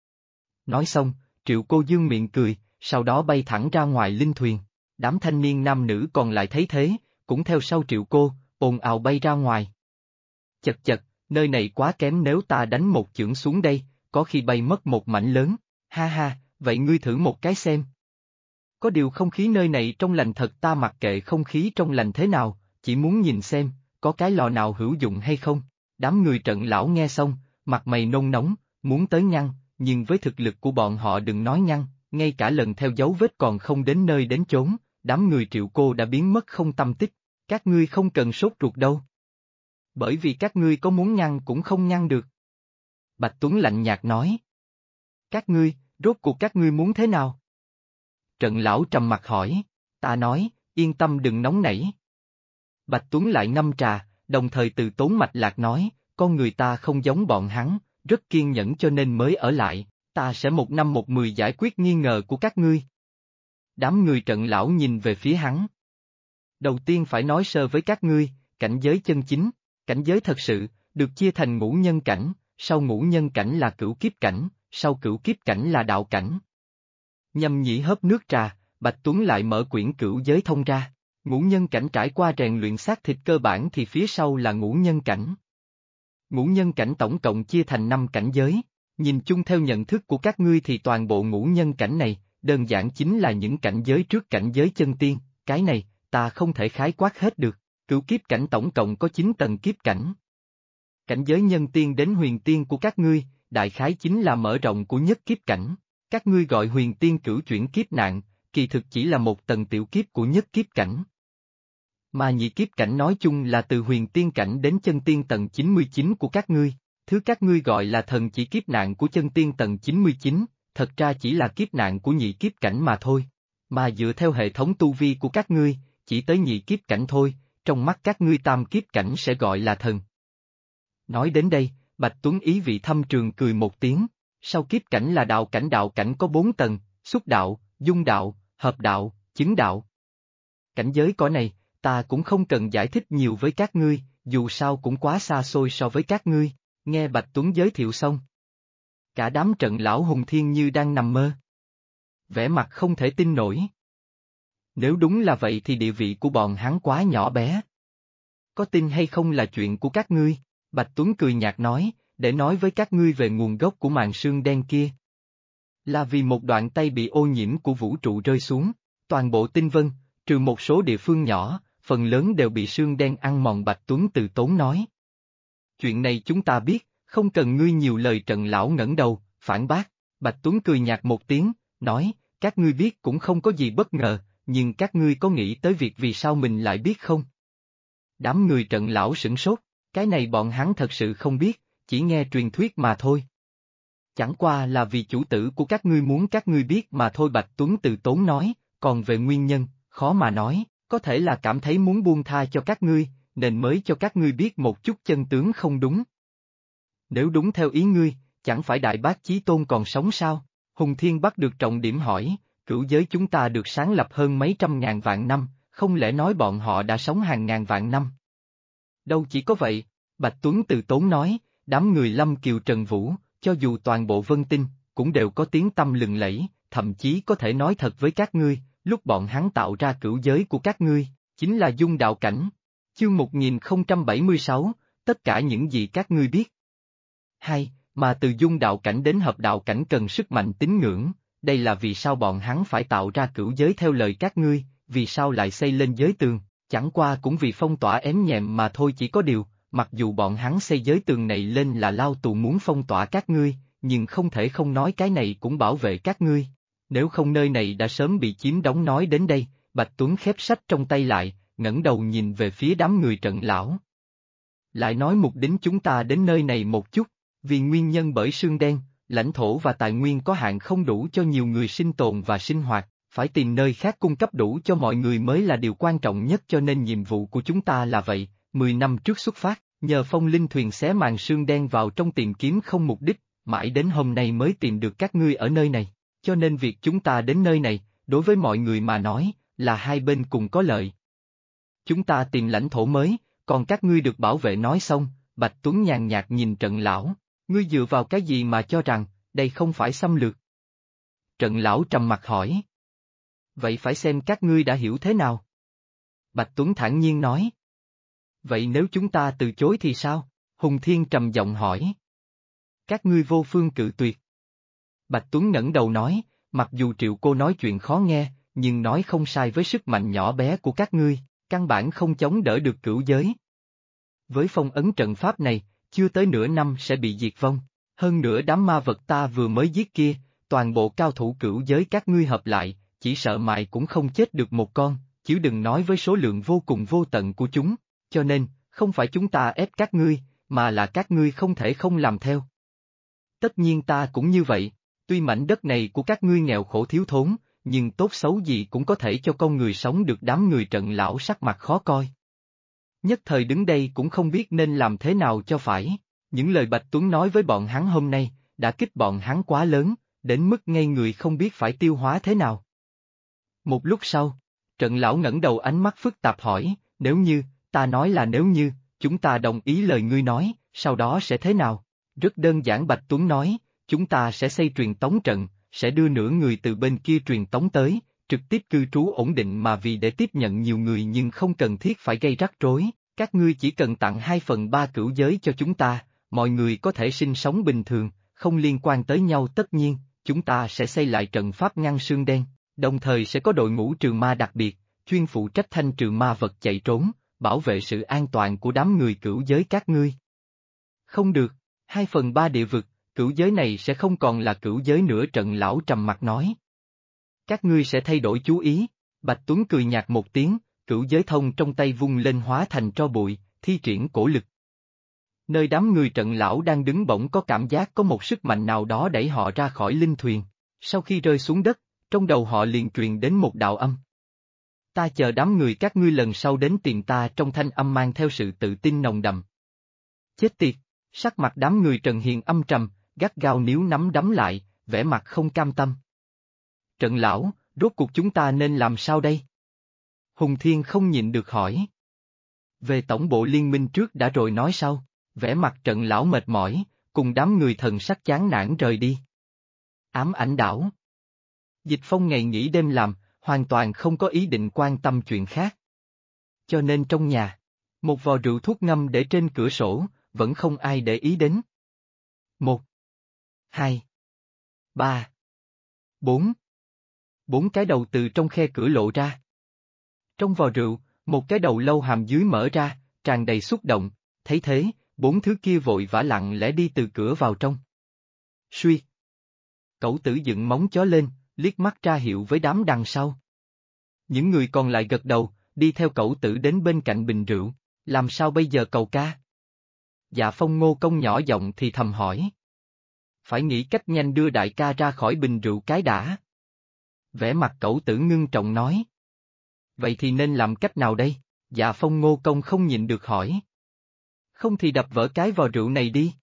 Speaker 1: Nói xong, Triệu Cô Dương miệng cười, sau đó bay thẳng ra ngoài linh thuyền. Đám thanh niên nam nữ còn lại thấy thế, cũng theo sau Triệu Cô, ồn ào bay ra ngoài. Chật chật, nơi này quá kém, nếu ta đánh một chưởng xuống đây, có khi bay mất một mảnh lớn, ha ha, vậy ngươi thử một cái xem. Có điều không khí nơi này trong lành thật, ta mặc kệ không khí trong lành thế nào, chỉ muốn nhìn xem, có cái lò nào hữu dụng hay không. Đám người Trận lão nghe xong, mặt mày nôn nóng, muốn tới nhăn, nhưng với thực lực của bọn họ đừng nói nhăn, ngay cả lần theo dấu vết còn không đến nơi đến chốn, đám người Triệu Cô đã biến mất không tâm tích, các ngươi không cần sốt ruột đâu. Bởi vì các ngươi có muốn nhăn cũng không nhăn được. Bạch Tuấn lạnh nhạt nói. Các ngươi, rốt cuộc các ngươi muốn thế nào? Trận lão trầm mặt hỏi, ta nói, yên tâm đừng nóng nảy. Bạch Tuấn lại ngâm trà, đồng thời từ tốn mạch lạc nói, con người ta không giống bọn hắn, rất kiên nhẫn cho nên mới ở lại, ta sẽ một năm một mười giải quyết nghi ngờ của các ngươi. Đám người Trận lão nhìn về phía hắn. Đầu tiên phải nói sơ với các ngươi, cảnh giới chân chính, cảnh giới thật sự, được chia thành ngũ nhân cảnh, sau ngũ nhân cảnh là cửu kiếp cảnh, sau cửu kiếp cảnh là đạo cảnh. Nhâm Nhĩ hớp nước trà, Bạch Tuấn lại mở quyển cửu giới thông ra. Ngũ nhân cảnh trải qua rèn luyện xác thịt cơ bản thì phía sau là ngũ nhân cảnh. Ngũ nhân cảnh tổng cộng chia thành 5 cảnh giới, nhìn chung theo nhận thức của các ngươi thì toàn bộ ngũ nhân cảnh này, đơn giản chính là những cảnh giới trước cảnh giới chân tiên, cái này, ta không thể khái quát hết được, cửu kiếp cảnh tổng cộng có 9 tầng kiếp cảnh. Cảnh giới nhân tiên đến huyền tiên của các ngươi, đại khái chính là mở rộng của nhất kiếp cảnh, các ngươi gọi huyền tiên cửu chuyển kiếp nạn, kỳ thực chỉ là một tầng tiểu kiếp của nhất kiếp cảnh. Mà nhị kiếp cảnh nói chung là từ huyền tiên cảnh đến chân tiên tầng 99 của các ngươi, thứ các ngươi gọi là thần chỉ kiếp nạn của chân tiên tầng 99, thật ra chỉ là kiếp nạn của nhị kiếp cảnh mà thôi, mà dựa theo hệ thống tu vi của các ngươi, chỉ tới nhị kiếp cảnh thôi, trong mắt các ngươi tam kiếp cảnh sẽ gọi là thần. Nói đến đây, Bạch Tuấn ý vị thâm trường cười một tiếng, sau kiếp cảnh là đạo cảnh có 4 tầng, xúc đạo, dung đạo, hợp đạo, chứng đạo. Cảnh giới cõi này, ta cũng không cần giải thích nhiều với các ngươi, dù sao cũng quá xa xôi so với các ngươi, nghe Bạch Tuấn giới thiệu xong. Cả đám Trận lão Hùng Thiên như đang nằm mơ. Vẻ mặt không thể tin nổi. Nếu đúng là vậy thì địa vị của bọn hắn quá nhỏ bé. Có tin hay không là chuyện của các ngươi, Bạch Tuấn cười nhạt nói, để nói với các ngươi về nguồn gốc của màn sương đen kia. Là vì một đoạn tay bị ô nhiễm của vũ trụ rơi xuống, toàn bộ tinh vân, trừ một số địa phương nhỏ, phần lớn đều bị sương đen ăn mòn. Bạch Tuấn từ tốn nói. Chuyện này chúng ta biết, không cần ngươi nhiều lời. Trận lão ngẩng đầu, phản bác, Bạch Tuấn cười nhạt một tiếng, nói, các ngươi biết cũng không có gì bất ngờ, nhưng các ngươi có nghĩ tới việc vì sao mình lại biết không? Đám người Trận lão sửng sốt, cái này bọn hắn thật sự không biết, chỉ nghe truyền thuyết mà thôi. Chẳng qua là vì chủ tử của các ngươi muốn các ngươi biết mà thôi. Bạch Tuấn từ tốn nói, còn về nguyên nhân, khó mà nói, có thể là cảm thấy muốn buông tha cho các ngươi, nên mới cho các ngươi biết một chút chân tướng không đúng. Nếu đúng theo ý ngươi, chẳng phải Đại Bác Chí Tôn còn sống sao? Hùng Thiên bắt được trọng điểm hỏi, cửu giới chúng ta được sáng lập hơn mấy trăm ngàn vạn năm, không lẽ nói bọn họ đã sống hàng ngàn vạn năm? Đâu chỉ có vậy, Bạch Tuấn từ tốn nói, đám người Lâm Kiều Trần Vũ, cho dù toàn bộ Vân Tinh, cũng đều có tiếng tăm lừng lẫy, thậm chí có thể nói thật với các ngươi, lúc bọn hắn tạo ra cửu giới của các ngươi, chính là dung đạo cảnh. Chương 1076, tất cả những gì các ngươi biết. Hai, mà từ dung đạo cảnh đến hợp đạo cảnh cần sức mạnh tín ngưỡng, đây là vì sao bọn hắn phải tạo ra cửu giới theo lời các ngươi, vì sao lại xây lên giới tường, chẳng qua cũng vì phong tỏa ém nhẹm mà thôi. Chỉ có điều, mặc dù bọn hắn xây giới tường này lên là lao tù muốn phong tỏa các ngươi, nhưng không thể không nói cái này cũng bảo vệ các ngươi. Nếu không nơi này đã sớm bị chiếm đóng. Nói đến đây, Bạch Tuấn khép sách trong tay lại, ngẩng đầu nhìn về phía đám người Trận lão. Lại nói mục đích chúng ta đến nơi này một chút, vì nguyên nhân bởi sương đen, lãnh thổ và tài nguyên có hạn không đủ cho nhiều người sinh tồn và sinh hoạt, phải tìm nơi khác cung cấp đủ cho mọi người mới là điều quan trọng nhất, cho nên nhiệm vụ của chúng ta là vậy. 10 năm trước xuất phát, nhờ phong linh thuyền xé màn sương đen vào trong tìm kiếm không mục đích, mãi đến hôm nay mới tìm được các ngươi ở nơi này, cho nên việc chúng ta đến nơi này, đối với mọi người mà nói, là hai bên cùng có lợi. Chúng ta tìm lãnh thổ mới, còn các ngươi được bảo vệ. Nói xong, Bạch Tuấn nhàn nhạt nhìn Trận lão, ngươi dựa vào cái gì mà cho rằng, đây không phải xâm lược? Trận lão trầm mặt hỏi. Vậy phải xem các ngươi đã hiểu thế nào. Bạch Tuấn thản nhiên nói. Vậy nếu chúng ta từ chối thì sao? Hùng Thiên trầm giọng hỏi. Các ngươi vô phương cự tuyệt. Bạch Tuấn ngẩng đầu nói, mặc dù Triệu cô nói chuyện khó nghe, nhưng nói không sai. Với sức mạnh nhỏ bé của các ngươi, căn bản không chống đỡ được cửu giới. Với phong ấn trận pháp này, chưa tới nửa năm sẽ bị diệt vong. Hơn nữa đám ma vật ta vừa mới giết kia, toàn bộ cao thủ cửu giới các ngươi hợp lại, chỉ sợ mài cũng không chết được một con, chứ đừng nói với số lượng vô cùng vô tận của chúng. Cho nên, không phải chúng ta ép các ngươi, mà là các ngươi không thể không làm theo. Tất nhiên ta cũng như vậy, tuy mảnh đất này của các ngươi nghèo khổ thiếu thốn, nhưng tốt xấu gì cũng có thể cho con người sống được. Đám người Trận lão sắc mặt khó coi. Nhất thời đứng đây cũng không biết nên làm thế nào cho phải. Những lời Bạch Tuấn nói với bọn hắn hôm nay, đã kích bọn hắn quá lớn, đến mức ngây người không biết phải tiêu hóa thế nào. Một lúc sau, Trận lão ngẩng đầu ánh mắt phức tạp hỏi, nếu như, ta nói là nếu như, chúng ta đồng ý lời ngươi nói, sau đó sẽ thế nào? Rất đơn giản. Bạch Tuấn nói, chúng ta sẽ xây truyền tống trận, sẽ đưa nửa người từ bên kia truyền tống tới, trực tiếp cư trú ổn định mà vì để tiếp nhận nhiều người nhưng không cần thiết phải gây rắc rối, các ngươi chỉ cần tặng 2/3 cửu giới cho chúng ta, mọi người có thể sinh sống bình thường, không liên quan tới nhau. Tất nhiên, chúng ta sẽ xây lại trận pháp ngăn sương đen, đồng thời sẽ có đội ngũ trừ ma đặc biệt, chuyên phụ trách thanh trừ ma vật chạy trốn, bảo vệ sự an toàn của đám người cửu giới các ngươi. Không được, 2/3 địa vực, cửu giới này sẽ không còn là cửu giới nữa. Trận lão trầm mặt nói. Các ngươi sẽ thay đổi chú ý. Bạch Tuấn cười nhạt một tiếng, cửu giới thông trong tay vung lên hóa thành tro bụi, thi triển cổ lực. Nơi đám người Trận lão đang đứng bỗng có cảm giác có một sức mạnh nào đó đẩy họ ra khỏi linh thuyền. Sau khi rơi xuống đất, trong đầu họ liền truyền đến một đạo âm. Ta chờ đám người các ngươi lần sau đến tìm ta. Trong thanh âm mang theo sự tự tin nồng đậm. Chết tiệt, sắc mặt đám người Trần Hiền âm trầm, gắt gao níu nắm đấm lại, vẻ mặt không cam tâm. Trận lão, rốt cuộc chúng ta nên làm sao đây? Hùng Thiên không nhịn được hỏi. Về tổng bộ liên minh trước đã rồi nói sau. Vẻ mặt Trận lão mệt mỏi, cùng đám người thần sắc chán nản rời đi. Ám ảnh đảo. Dịch Phong ngày nghỉ đêm làm, hoàn toàn không có ý định quan tâm chuyện khác. Cho nên trong nhà, một vò rượu thuốc ngâm để trên cửa sổ, vẫn không ai để ý đến. 1, 2, 3, 4. 4 cái đầu từ trong khe cửa lộ ra. Trong vò rượu, một cái đầu lâu hàm dưới mở ra, tràn đầy xúc động, thấy thế, 4 thứ kia vội vã lặng lẽ đi từ cửa vào trong. Suy. Cẩu tử dựng móng chó lên, liếc mắt ra hiệu với đám đằng sau. Những người còn lại gật đầu, đi theo cẩu tử đến bên cạnh bình rượu. Làm sao bây giờ cậu ca? Dạ Phong Ngô Công nhỏ giọng thì thầm hỏi. Phải nghĩ cách nhanh đưa đại ca ra khỏi bình rượu cái đã. Vẻ mặt cẩu tử ngưng trọng nói. Vậy thì nên làm cách nào đây? Dạ Phong Ngô Công không nhịn được hỏi. Không thì đập vỡ cái vò rượu này đi.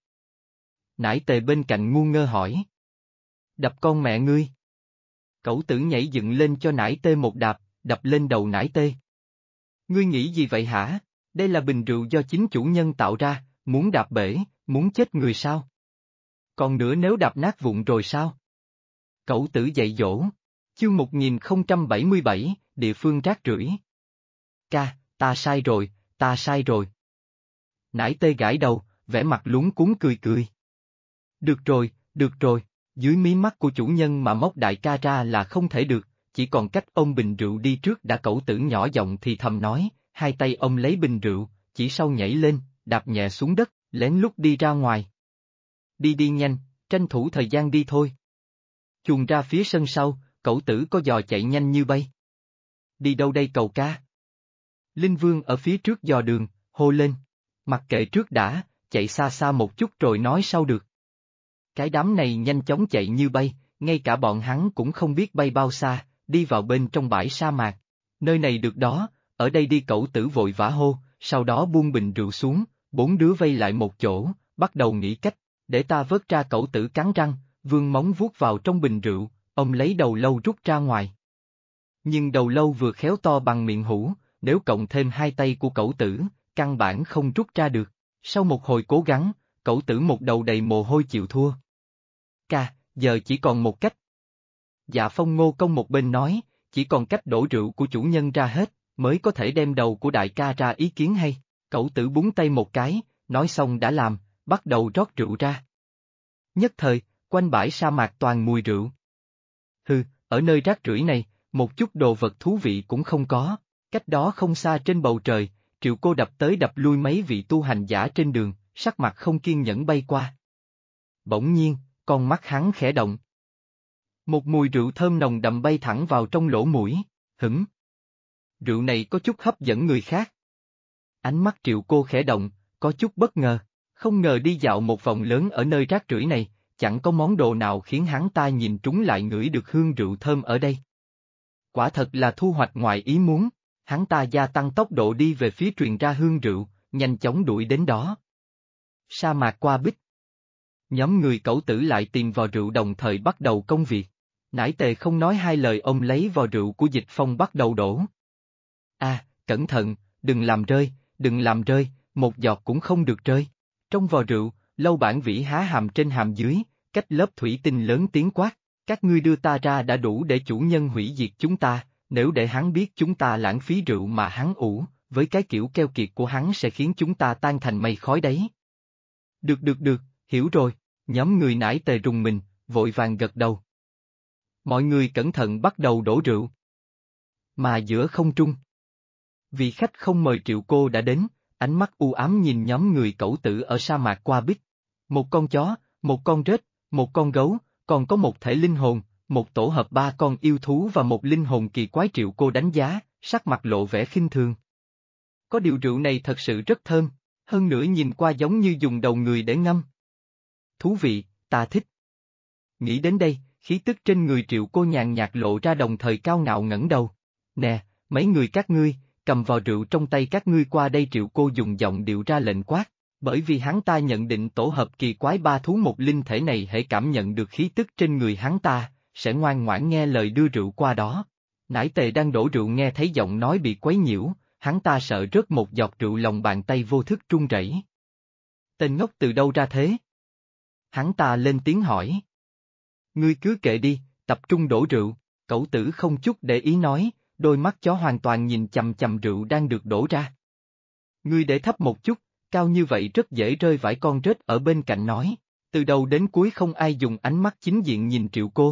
Speaker 1: Nải Tề bên cạnh ngu ngơ hỏi. Đập con mẹ ngươi. Cẩu tử nhảy dựng lên cho Nải Tê một đạp, đập lên đầu Nải Tê. Ngươi nghĩ gì vậy hả? Đây là bình rượu do chính chủ nhân tạo ra, muốn đạp bể, muốn chết người sao? Còn nữa nếu đạp nát vụn rồi sao? Cẩu tử dạy dỗ. Chương 1077, địa phương rác rưởi. Ca, ta sai rồi, ta sai rồi. Nải Tê gãi đầu, vẻ mặt luống cuống cười cười. Được rồi, dưới mí mắt của chủ nhân mà móc đại ca ra là không thể được, chỉ còn cách ôm bình rượu đi trước đã. Cẩu tử nhỏ giọng thì thầm nói, hai tay ôm lấy bình rượu, chỉ sau nhảy lên, đạp nhẹ xuống đất, lén lút đi ra ngoài. Đi nhanh, tranh thủ thời gian đi thôi. Chuồn ra phía sân sau, cẩu tử có giò chạy nhanh như bay. Đi đâu đây cậu ca? Linh Vương ở phía trước dò đường, hô lên. Mặc kệ trước đã, chạy xa xa một chút rồi nói sau được. Cái đám này nhanh chóng chạy như bay, ngay cả bọn hắn cũng không biết bay bao xa, đi vào bên trong bãi sa mạc. Nơi này được đó, ở đây đi. Cẩu tử vội vã hô, sau đó buông bình rượu xuống, 4 đứa vây lại một chỗ, bắt đầu nghĩ cách, để ta vớt ra. Cẩu tử cắn răng, vươn móng vuốt vào trong bình rượu, ông lấy đầu lâu rút ra ngoài. Nhưng đầu lâu vừa khéo to bằng miệng hũ, nếu cộng thêm hai tay của cẩu tử, căn bản không rút ra được. Sau một hồi cố gắng, Cẩu Tử một đầu đầy mồ hôi chịu thua. Ca, giờ chỉ còn một cách. Dạ Phong Ngô Công một bên nói, chỉ còn cách đổ rượu của chủ nhân ra hết, mới có thể đem đầu của đại ca ra ý kiến hay. Cẩu Tử búng tay một cái, nói xong đã làm, bắt đầu rót rượu ra. Nhất thời, quanh bãi sa mạc toàn mùi rượu. Hừ, ở nơi rác rưởi này, một chút đồ vật thú vị cũng không có. Cách đó không xa trên bầu trời, Triệu Cô đập tới đập lui mấy vị tu hành giả trên đường, sắc mặt không kiên nhẫn bay qua. Bỗng nhiên, con mắt hắn khẽ động. Một mùi rượu thơm nồng đậm bay thẳng vào trong lỗ mũi, rượu này có chút hấp dẫn người khác. Ánh mắt Triệu Cô khẽ động, có chút bất ngờ, không ngờ đi dạo một vòng lớn ở nơi rác rưởi này, chẳng có món đồ nào khiến hắn ta nhìn trúng lại ngửi được hương rượu thơm ở đây. Quả thật là thu hoạch ngoài ý muốn, hắn ta gia tăng tốc độ đi về phía truyền ra hương rượu, nhanh chóng đuổi đến đó. Sa mạc qua bích. Nhóm người Cẩu Tử lại tìm vò rượu đồng thời bắt đầu công việc. Nải Tề không nói hai lời ông lấy vò rượu của Dịch Phong bắt đầu đổ. Cẩn thận, đừng làm rơi, một giọt cũng không được rơi. Trong vò rượu, Lâu Bản Vĩ há hàm trên hàm dưới, cách lớp thủy tinh lớn tiếng quát, các ngươi đưa ta ra đã đủ để chủ nhân hủy diệt chúng ta, nếu để hắn biết chúng ta lãng phí rượu mà hắn ủ, với cái kiểu keo kiệt của hắn sẽ khiến chúng ta tan thành mây khói đấy. Được, hiểu rồi, nhóm người Nải Tề rùng mình, vội vàng gật đầu. Mọi người cẩn thận bắt đầu đổ rượu. Mà giữa không trung, vị khách không mời Triệu Cô đã đến, ánh mắt u ám nhìn nhóm người Cẩu Tử ở sa mạc qua bích. Một con chó, một con rết, một con gấu, còn có một thể linh hồn, một tổ hợp 3 con yêu thú và một linh hồn kỳ quái. Triệu Cô đánh giá, sắc mặt lộ vẻ khinh thường. Có điều rượu này thật sự rất thơm, hơn nữa nhìn qua giống như dùng đầu người để ngâm. Thú vị, ta thích. Nghĩ đến đây, khí tức trên người Triệu Cô nhàn nhạt lộ ra đồng thời cao ngạo ngẩng đầu. Nè, mấy người các ngươi, cầm vò rượu trong tay các ngươi qua đây. Triệu Cô dùng giọng điệu ra lệnh quát, bởi vì hắn ta nhận định tổ hợp kỳ quái 3 thú một linh thể này hễ cảm nhận được khí tức trên người hắn ta, sẽ ngoan ngoãn nghe lời đưa rượu qua đó. Nải Tề đang đổ rượu nghe thấy giọng nói bị quấy nhiễu, hắn ta sợ rớt một giọt rượu, lòng bàn tay vô thức run rẩy. Tên ngốc từ đâu ra thế? Hắn ta lên tiếng hỏi. Ngươi cứ kệ đi, tập trung đổ rượu. Cẩu Tử không chút để ý nói, đôi mắt chó hoàn toàn nhìn chằm chằm rượu đang được đổ ra. Ngươi để thấp một chút, cao như vậy rất dễ rơi vãi. Con rết ở bên cạnh nói, từ đầu đến cuối không ai dùng ánh mắt chính diện nhìn Triệu Cô.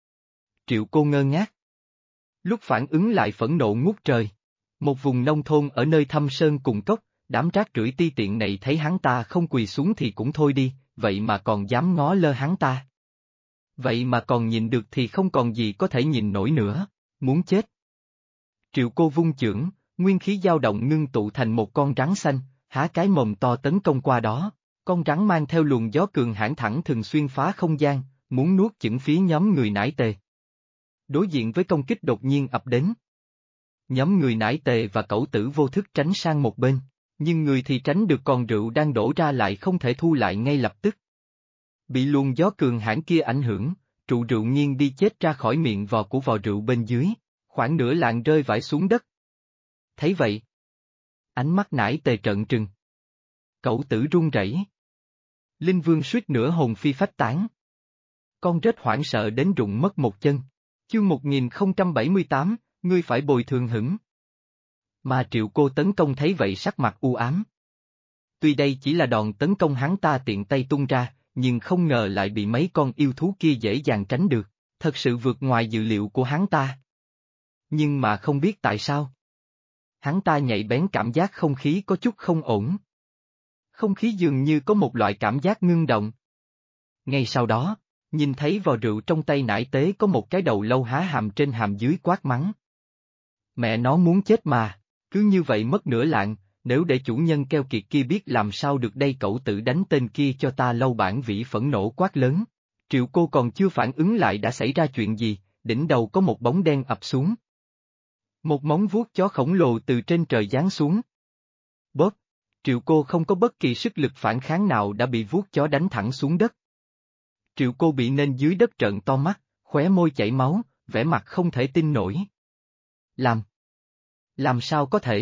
Speaker 1: Triệu Cô ngơ ngác. Lúc phản ứng lại phẫn nộ ngút trời. Một vùng nông thôn ở nơi thâm sơn cùng cốc, đám rác rưởi ti tiện này thấy hắn ta không quỳ xuống thì cũng thôi đi, vậy mà còn dám ngó lơ hắn ta. Vậy mà còn nhìn được thì không còn gì có thể nhìn nổi nữa, muốn chết. Triệu Cô vung chưởng, nguyên khí dao động ngưng tụ thành một con rắn xanh, há cái mồm to tấn công qua đó. Con rắn mang theo luồng gió cường hãn thẳng thường xuyên phá không gian, muốn nuốt chửng phía nhóm người Nải Tề. Đối diện với công kích đột nhiên ập đến, nhóm người Nải Tề và Cẩu Tử vô thức tránh sang một bên, nhưng người thì tránh được, còn rượu đang đổ ra lại không thể thu lại ngay lập tức. Bị luồng gió cường hãn kia ảnh hưởng, trụ rượu nghiêng đi chết ra khỏi miệng vò của vò rượu bên dưới, khoảng nửa lạng rơi vãi xuống đất. Thấy vậy, ánh mắt Nải Tề trợn trừng. Cẩu Tử run rẩy. Linh Vương suýt nữa hồn phi phách tán. Con rết hoảng sợ đến rụng mất một chân. Chương 1078, ngươi phải bồi thường hửng. Mà Triệu Cô tấn công thấy vậy sắc mặt u ám. Tuy đây chỉ là đòn tấn công hắn ta tiện tay tung ra, nhưng không ngờ lại bị mấy con yêu thú kia dễ dàng tránh được, thật sự vượt ngoài dự liệu của hắn ta. Nhưng mà không biết tại sao, hắn ta nhạy bén cảm giác không khí có chút không ổn. Không khí dường như có một loại cảm giác ngưng động. Ngay sau đó, nhìn thấy vò rượu trong tay Nải Tế có một cái đầu lâu há hàm trên hàm dưới, quát mắng. Mẹ nó muốn chết mà, cứ như vậy mất nửa lạng, nếu để chủ nhân keo kiệt kia biết làm sao được đây. Cẩu Tử đánh tên kia cho ta. Lâu Bản Vĩ phẫn nộ quát lớn. Triệu Cô còn chưa phản ứng lại đã xảy ra chuyện gì, đỉnh đầu có một bóng đen ập xuống. Một móng vuốt chó khổng lồ từ trên trời giáng xuống. Bóp, Triệu Cô không có bất kỳ sức lực phản kháng nào đã bị vuốt chó đánh thẳng xuống đất. Triệu Cô bị nên dưới đất trợn to mắt, khóe môi chảy máu, vẻ mặt không thể tin nổi. Làm sao có thể?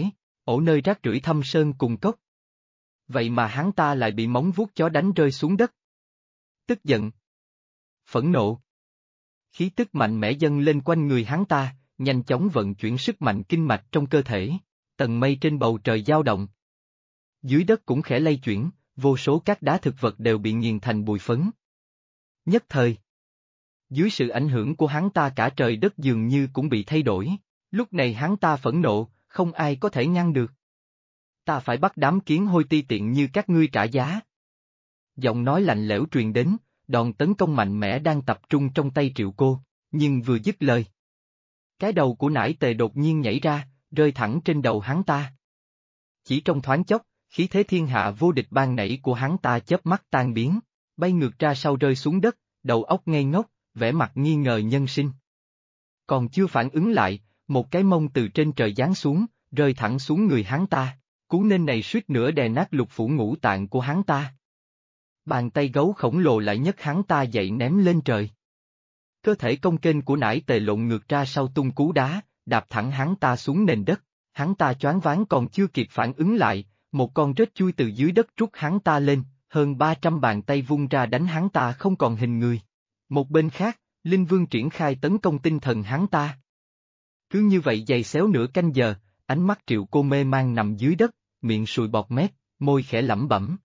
Speaker 1: ổ nơi rác rưởi thâm sơn cùng cốc. Vậy mà hắn ta lại bị móng vuốt chó đánh rơi xuống đất. Tức giận. Phẫn nộ. Khí tức mạnh mẽ dâng lên quanh người hắn ta, nhanh chóng vận chuyển sức mạnh kinh mạch trong cơ thể. Tầng mây trên bầu trời dao động. Dưới đất cũng khẽ lay chuyển, vô số các đá thực vật đều bị nghiền thành bụi phấn. Nhất thời. Dưới sự ảnh hưởng của hắn ta cả trời đất dường như cũng bị thay đổi. Lúc này hắn ta phẫn nộ, không ai có thể ngăn được. Ta phải bắt đám kiến hôi ti tiện như các ngươi trả giá. Giọng nói lạnh lẽo truyền đến, đòn tấn công mạnh mẽ đang tập trung trong tay Triệu Cô, nhưng vừa dứt lời. Cái đầu của nải tề đột nhiên nhảy ra, rơi thẳng trên đầu hắn ta. Chỉ trong thoáng chốc, khí thế thiên hạ vô địch ban nãy của hắn ta chớp mắt tan biến, bay ngược ra sau rơi xuống đất, đầu óc ngây ngốc, vẻ mặt nghi ngờ nhân sinh. Còn chưa phản ứng lại, một cái mông từ trên trời giáng xuống, rơi thẳng xuống người hắn ta, cú nên này suýt nữa đè nát lục phủ ngũ tạng của hắn ta. Bàn tay gấu khổng lồ lại nhấc hắn ta dậy ném lên trời. Cơ thể cong kênh của nải tề lộn ngược ra sau tung cú đá, đạp thẳng hắn ta xuống nền đất, hắn ta choáng váng còn chưa kịp phản ứng lại, một con rết chui từ dưới đất trút hắn ta lên, hơn 300 bàn tay vung ra đánh hắn ta không còn hình người. Một bên khác, Linh Vương triển khai tấn công tinh thần hắn ta. Cứ như vậy giày xéo nửa canh giờ, ánh mắt Triệu Cô mê man nằm dưới đất, miệng sùi bọt mép, môi khẽ lẩm bẩm.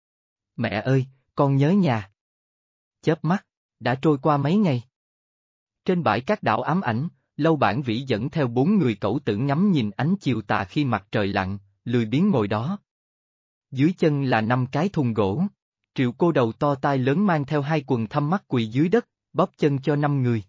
Speaker 1: Mẹ ơi, con nhớ nhà. Chớp mắt, đã trôi qua mấy ngày. Trên bãi cát đảo ám ảnh, Lâu Bản Vĩ dẫn theo 4 người cẩu tử ngắm nhìn ánh chiều tà khi mặt trời lặn, lười biếng ngồi đó. Dưới chân là 5 cái thùng gỗ. Triệu Cô đầu to tai lớn mang theo 2 quần thâm mắt quỳ dưới đất, bóp chân cho 5 người.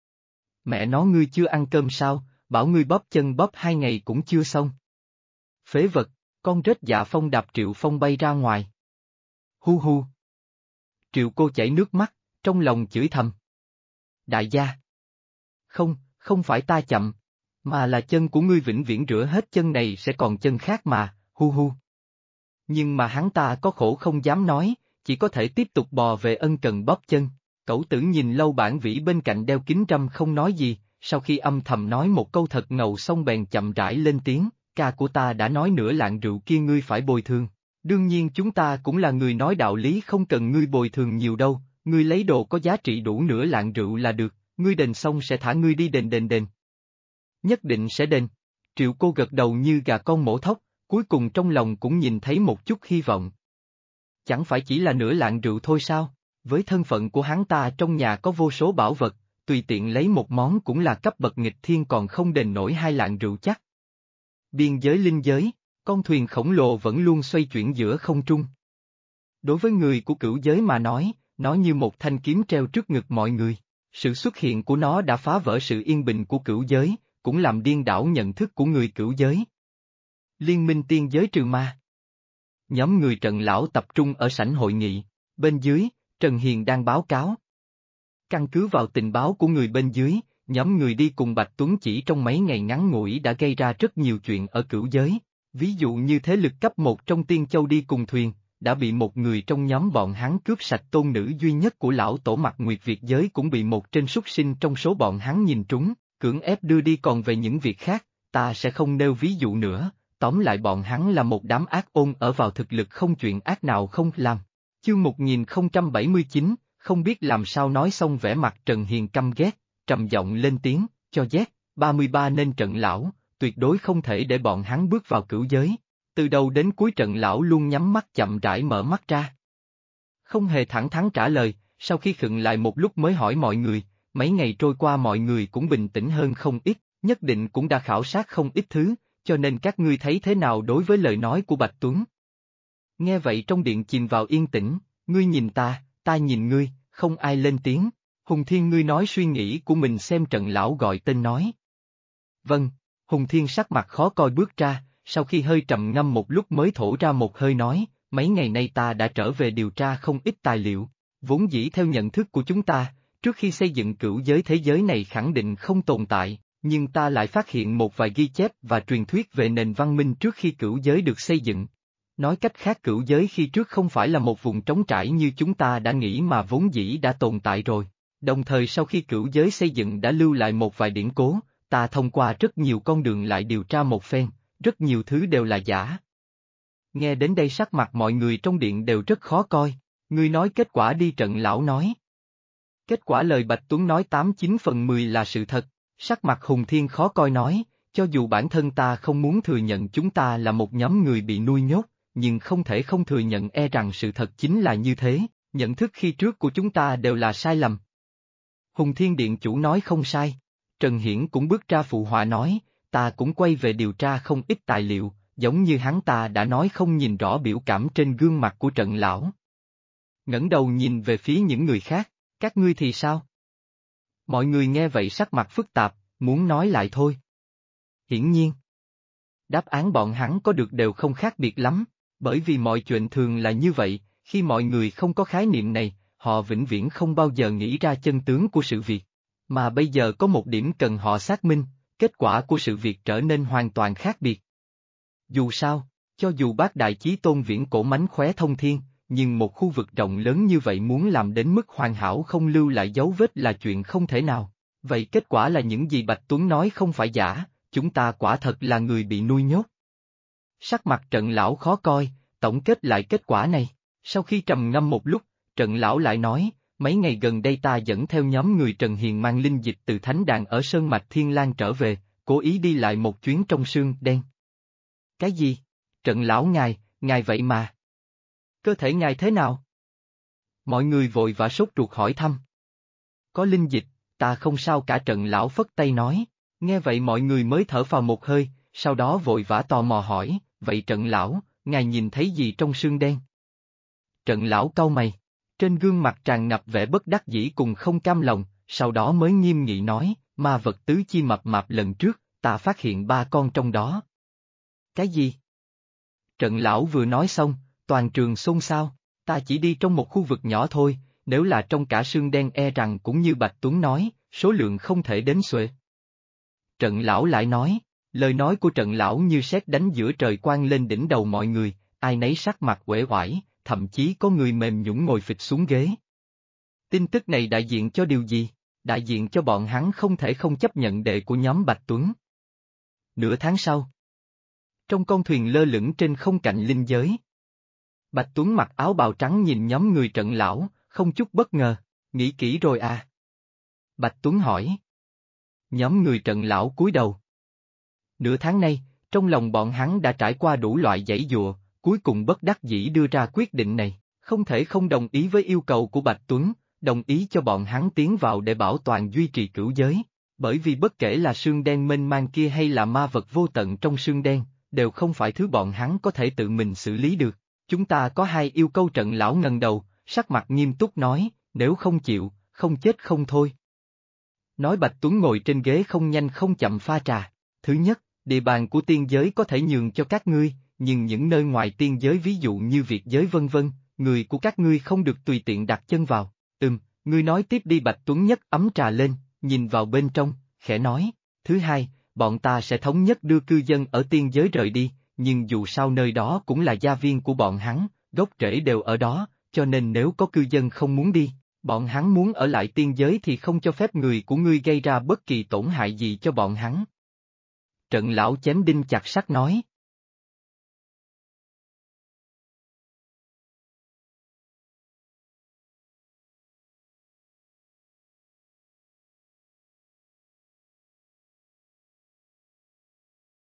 Speaker 1: Mẹ nó ngươi chưa ăn cơm sao, bảo ngươi bóp chân bóp 2 ngày cũng chưa xong. Phế vật, con rết Dạ Phong đạp Triệu Phong bay ra ngoài. Hu hu. Triệu Cô chảy nước mắt, trong lòng chửi thầm. Đại gia. Không phải ta chậm, mà là chân của ngươi vĩnh viễn rửa hết chân này sẽ còn chân khác mà, hu hu. Nhưng mà hắn ta có khổ không dám nói, chỉ có thể tiếp tục bò về ân cần bóp chân. Cẩu tử nhìn Lâu Bản Vĩ bên cạnh đeo kính râm không nói gì, sau khi âm thầm nói một câu thật ngầu xong bèn chậm rãi lên tiếng, ca của ta đã nói nửa lạng rượu kia ngươi phải bồi thường. Đương nhiên chúng ta cũng là người nói đạo lý không cần ngươi bồi thường nhiều đâu, ngươi lấy đồ có giá trị đủ nửa lạng rượu là được, ngươi đền xong sẽ thả ngươi đi đền. Nhất định sẽ đền. Triệu Cô gật đầu như gà con mổ thóc, cuối cùng trong lòng cũng nhìn thấy một chút hy vọng. Chẳng phải chỉ là nửa lạng rượu thôi sao, với thân phận của hắn ta trong nhà có vô số bảo vật, tùy tiện lấy một món cũng là cấp bậc nghịch thiên còn không đền nổi 2 lạng rượu chắc. Biên giới linh giới, con thuyền khổng lồ vẫn luôn xoay chuyển giữa không trung. Đối với người của cửu giới mà nói, nó như một thanh kiếm treo trước ngực mọi người. Sự xuất hiện của nó đã phá vỡ sự yên bình của cửu giới, cũng làm điên đảo nhận thức của người cửu giới. Liên minh tiên giới trừ ma. Nhóm người Trần Lão tập trung ở sảnh hội nghị, bên dưới, Trần Hiền đang báo cáo. Căn cứ vào tình báo của người bên dưới, nhóm người đi cùng Bạch Tuấn chỉ trong mấy ngày ngắn ngủi đã gây ra rất nhiều chuyện ở cửu giới, ví dụ như thế lực cấp 1 trong Tiên Châu đi cùng thuyền, đã bị một người trong nhóm bọn hắn cướp sạch tôn nữ duy nhất của lão tổ Mặt Nguyệt Việt giới cũng bị một trên súc sinh trong số bọn hắn nhìn trúng, cưỡng ép đưa đi còn về những việc khác, ta sẽ không nêu ví dụ nữa, tóm lại bọn hắn là một đám ác ôn ở vào thực lực không chuyện ác nào không làm. Chương 1079, không biết làm sao nói xong vẻ mặt Trần Hiền căm ghét, trầm giọng lên tiếng, cho Z33 nên Trận lão, tuyệt đối không thể để bọn hắn bước vào cửu giới. Từ đầu đến cuối Trận lão luôn nhắm mắt chậm rãi mở mắt ra. Không hề thẳng thắn trả lời, sau khi khựng lại một lúc mới hỏi mọi người, mấy ngày trôi qua mọi người cũng bình tĩnh hơn không ít, nhất định cũng đã khảo sát không ít thứ, cho nên các ngươi thấy thế nào đối với lời nói của Bạch Tuấn? Nghe vậy trong điện chìm vào yên tĩnh, ngươi nhìn ta nhìn ngươi, không ai lên tiếng. Hùng Thiên ngươi nói suy nghĩ của mình xem Trận lão gọi tên nói. Vâng, Hùng Thiên sắc mặt khó coi bước ra, sau khi hơi trầm ngâm một lúc mới thổ ra một hơi nói, mấy ngày nay ta đã trở về điều tra không ít tài liệu, vốn dĩ theo nhận thức của chúng ta, trước khi xây dựng cửu giới thế giới này khẳng định không tồn tại, nhưng ta lại phát hiện một vài ghi chép và truyền thuyết về nền văn minh trước khi cửu giới được xây dựng. Nói cách khác cửu giới khi trước không phải là một vùng trống trải như chúng ta đã nghĩ mà vốn dĩ đã tồn tại rồi. Đồng thời sau khi cửu giới xây dựng đã lưu lại một vài điển cố, ta thông qua rất nhiều con đường lại điều tra một phen, rất nhiều thứ đều là giả. Nghe đến đây sắc mặt mọi người trong điện đều rất khó coi, ngươi nói kết quả đi, Trận lão nói. Kết quả lời Bạch Tuấn nói 89/10 là sự thật, sắc mặt Hùng Thiên khó coi nói, cho dù bản thân ta không muốn thừa nhận chúng ta là một nhóm người bị nuôi nhốt, nhưng không thể không thừa nhận rằng sự thật chính là như thế, nhận thức khi trước của chúng ta đều là sai lầm. Hùng Thiên Điện chủ nói không sai, Trần Hiển cũng bước ra phụ họa nói, ta cũng quay về điều tra không ít tài liệu, giống như hắn ta đã nói không nhìn rõ biểu cảm trên gương mặt của Trận lão. Ngẩng đầu nhìn về phía những người khác, các ngươi thì sao? Mọi người nghe vậy sắc mặt phức tạp, muốn nói lại thôi. Hiển nhiên, đáp án bọn hắn có được đều không khác biệt lắm, bởi vì mọi chuyện thường là như vậy, khi mọi người không có khái niệm này, họ vĩnh viễn không bao giờ nghĩ ra chân tướng của sự việc. Mà bây giờ có một điểm cần họ xác minh, kết quả của sự việc trở nên hoàn toàn khác biệt. Dù sao, cho dù Bát Đại Chí Tôn viễn cổ mánh khóe thông thiên, nhưng một khu vực rộng lớn như vậy muốn làm đến mức hoàn hảo không lưu lại dấu vết là chuyện không thể nào. Vậy kết quả là những gì Bạch Tuấn nói không phải giả, chúng ta quả thật là người bị nuôi nhốt. Sắc mặt Trận lão khó coi, tổng kết lại kết quả này, sau khi trầm ngâm một lúc, Trận lão lại nói, mấy ngày gần đây ta dẫn theo nhóm người Trần Hiền mang linh dịch từ thánh đàn ở Sơn Mạch Thiên Lang trở về, cố ý đi lại một chuyến trong sương đen. Cái gì? Trận lão ngài vậy mà. Cơ thể ngài thế nào? Mọi người vội vã sốt ruột hỏi thăm. Có linh dịch, ta không sao cả, Trận lão phất tay nói, nghe vậy mọi người mới thở phào một hơi, sau đó vội vã tò mò hỏi, vậy Trận lão, ngài nhìn thấy gì trong sương đen? Trận lão cau mày, trên gương mặt tràn ngập vẻ bất đắc dĩ cùng không cam lòng, sau đó mới nghiêm nghị nói, ma vật tứ chi mập mạp lần trước, ta phát hiện 3 con trong đó. Cái gì? Trận lão vừa nói xong, toàn trường xôn xao, ta chỉ đi trong một khu vực nhỏ thôi, nếu là trong cả sương đen rằng cũng như Bạch Tuấn nói, số lượng không thể đếm xuể. Trận lão lại nói, lời nói của Trận lão như sét đánh giữa trời quang lên đỉnh đầu mọi người, ai nấy sắc mặt uể oải, thậm chí có người mềm nhũn ngồi phịch xuống ghế. Tin tức này đại diện cho điều gì? Đại diện cho bọn hắn không thể không chấp nhận đệ của nhóm Bạch Tuấn. Nửa tháng sau, trong con thuyền lơ lửng trên không cạnh linh giới, Bạch Tuấn mặc áo bào trắng nhìn nhóm người Trận lão, không chút bất ngờ, nghĩ kỹ rồi à? Bạch Tuấn hỏi. Nhóm người Trận lão cúi đầu. Nửa tháng nay, trong lòng bọn hắn đã trải qua đủ loại giãy giụa, cuối cùng bất đắc dĩ đưa ra quyết định này, không thể không đồng ý với yêu cầu của Bạch Tuấn, đồng ý cho bọn hắn tiến vào để bảo toàn duy trì cửu giới, bởi vì bất kể là sương đen mênh mang kia hay là ma vật vô tận trong sương đen, đều không phải thứ bọn hắn có thể tự mình xử lý được. Chúng ta có 2 yêu cầu. Trận lão ngẩng đầu, sắc mặt nghiêm túc nói, nếu không chịu, không chết không thôi. Nói Bạch Tuấn ngồi trên ghế không nhanh không chậm pha trà. Thứ nhất, địa bàn của tiên giới có thể nhường cho các ngươi, nhưng những nơi ngoài tiên giới ví dụ như Việt giới vân vân, người của các ngươi không được tùy tiện đặt chân vào. Ngươi nói tiếp đi. Bạch Tuấn nhấc ấm trà lên, nhìn vào bên trong, khẽ nói. Thứ hai, bọn ta sẽ thống nhất đưa cư dân ở tiên giới rời đi, nhưng dù sao nơi đó cũng là gia viên của bọn hắn, gốc rễ đều ở đó, cho nên nếu có cư dân không muốn đi, bọn hắn muốn ở lại tiên giới thì không cho phép người của ngươi gây ra bất kỳ tổn hại gì cho bọn hắn. Trận lão chém đinh chặt sắt nói.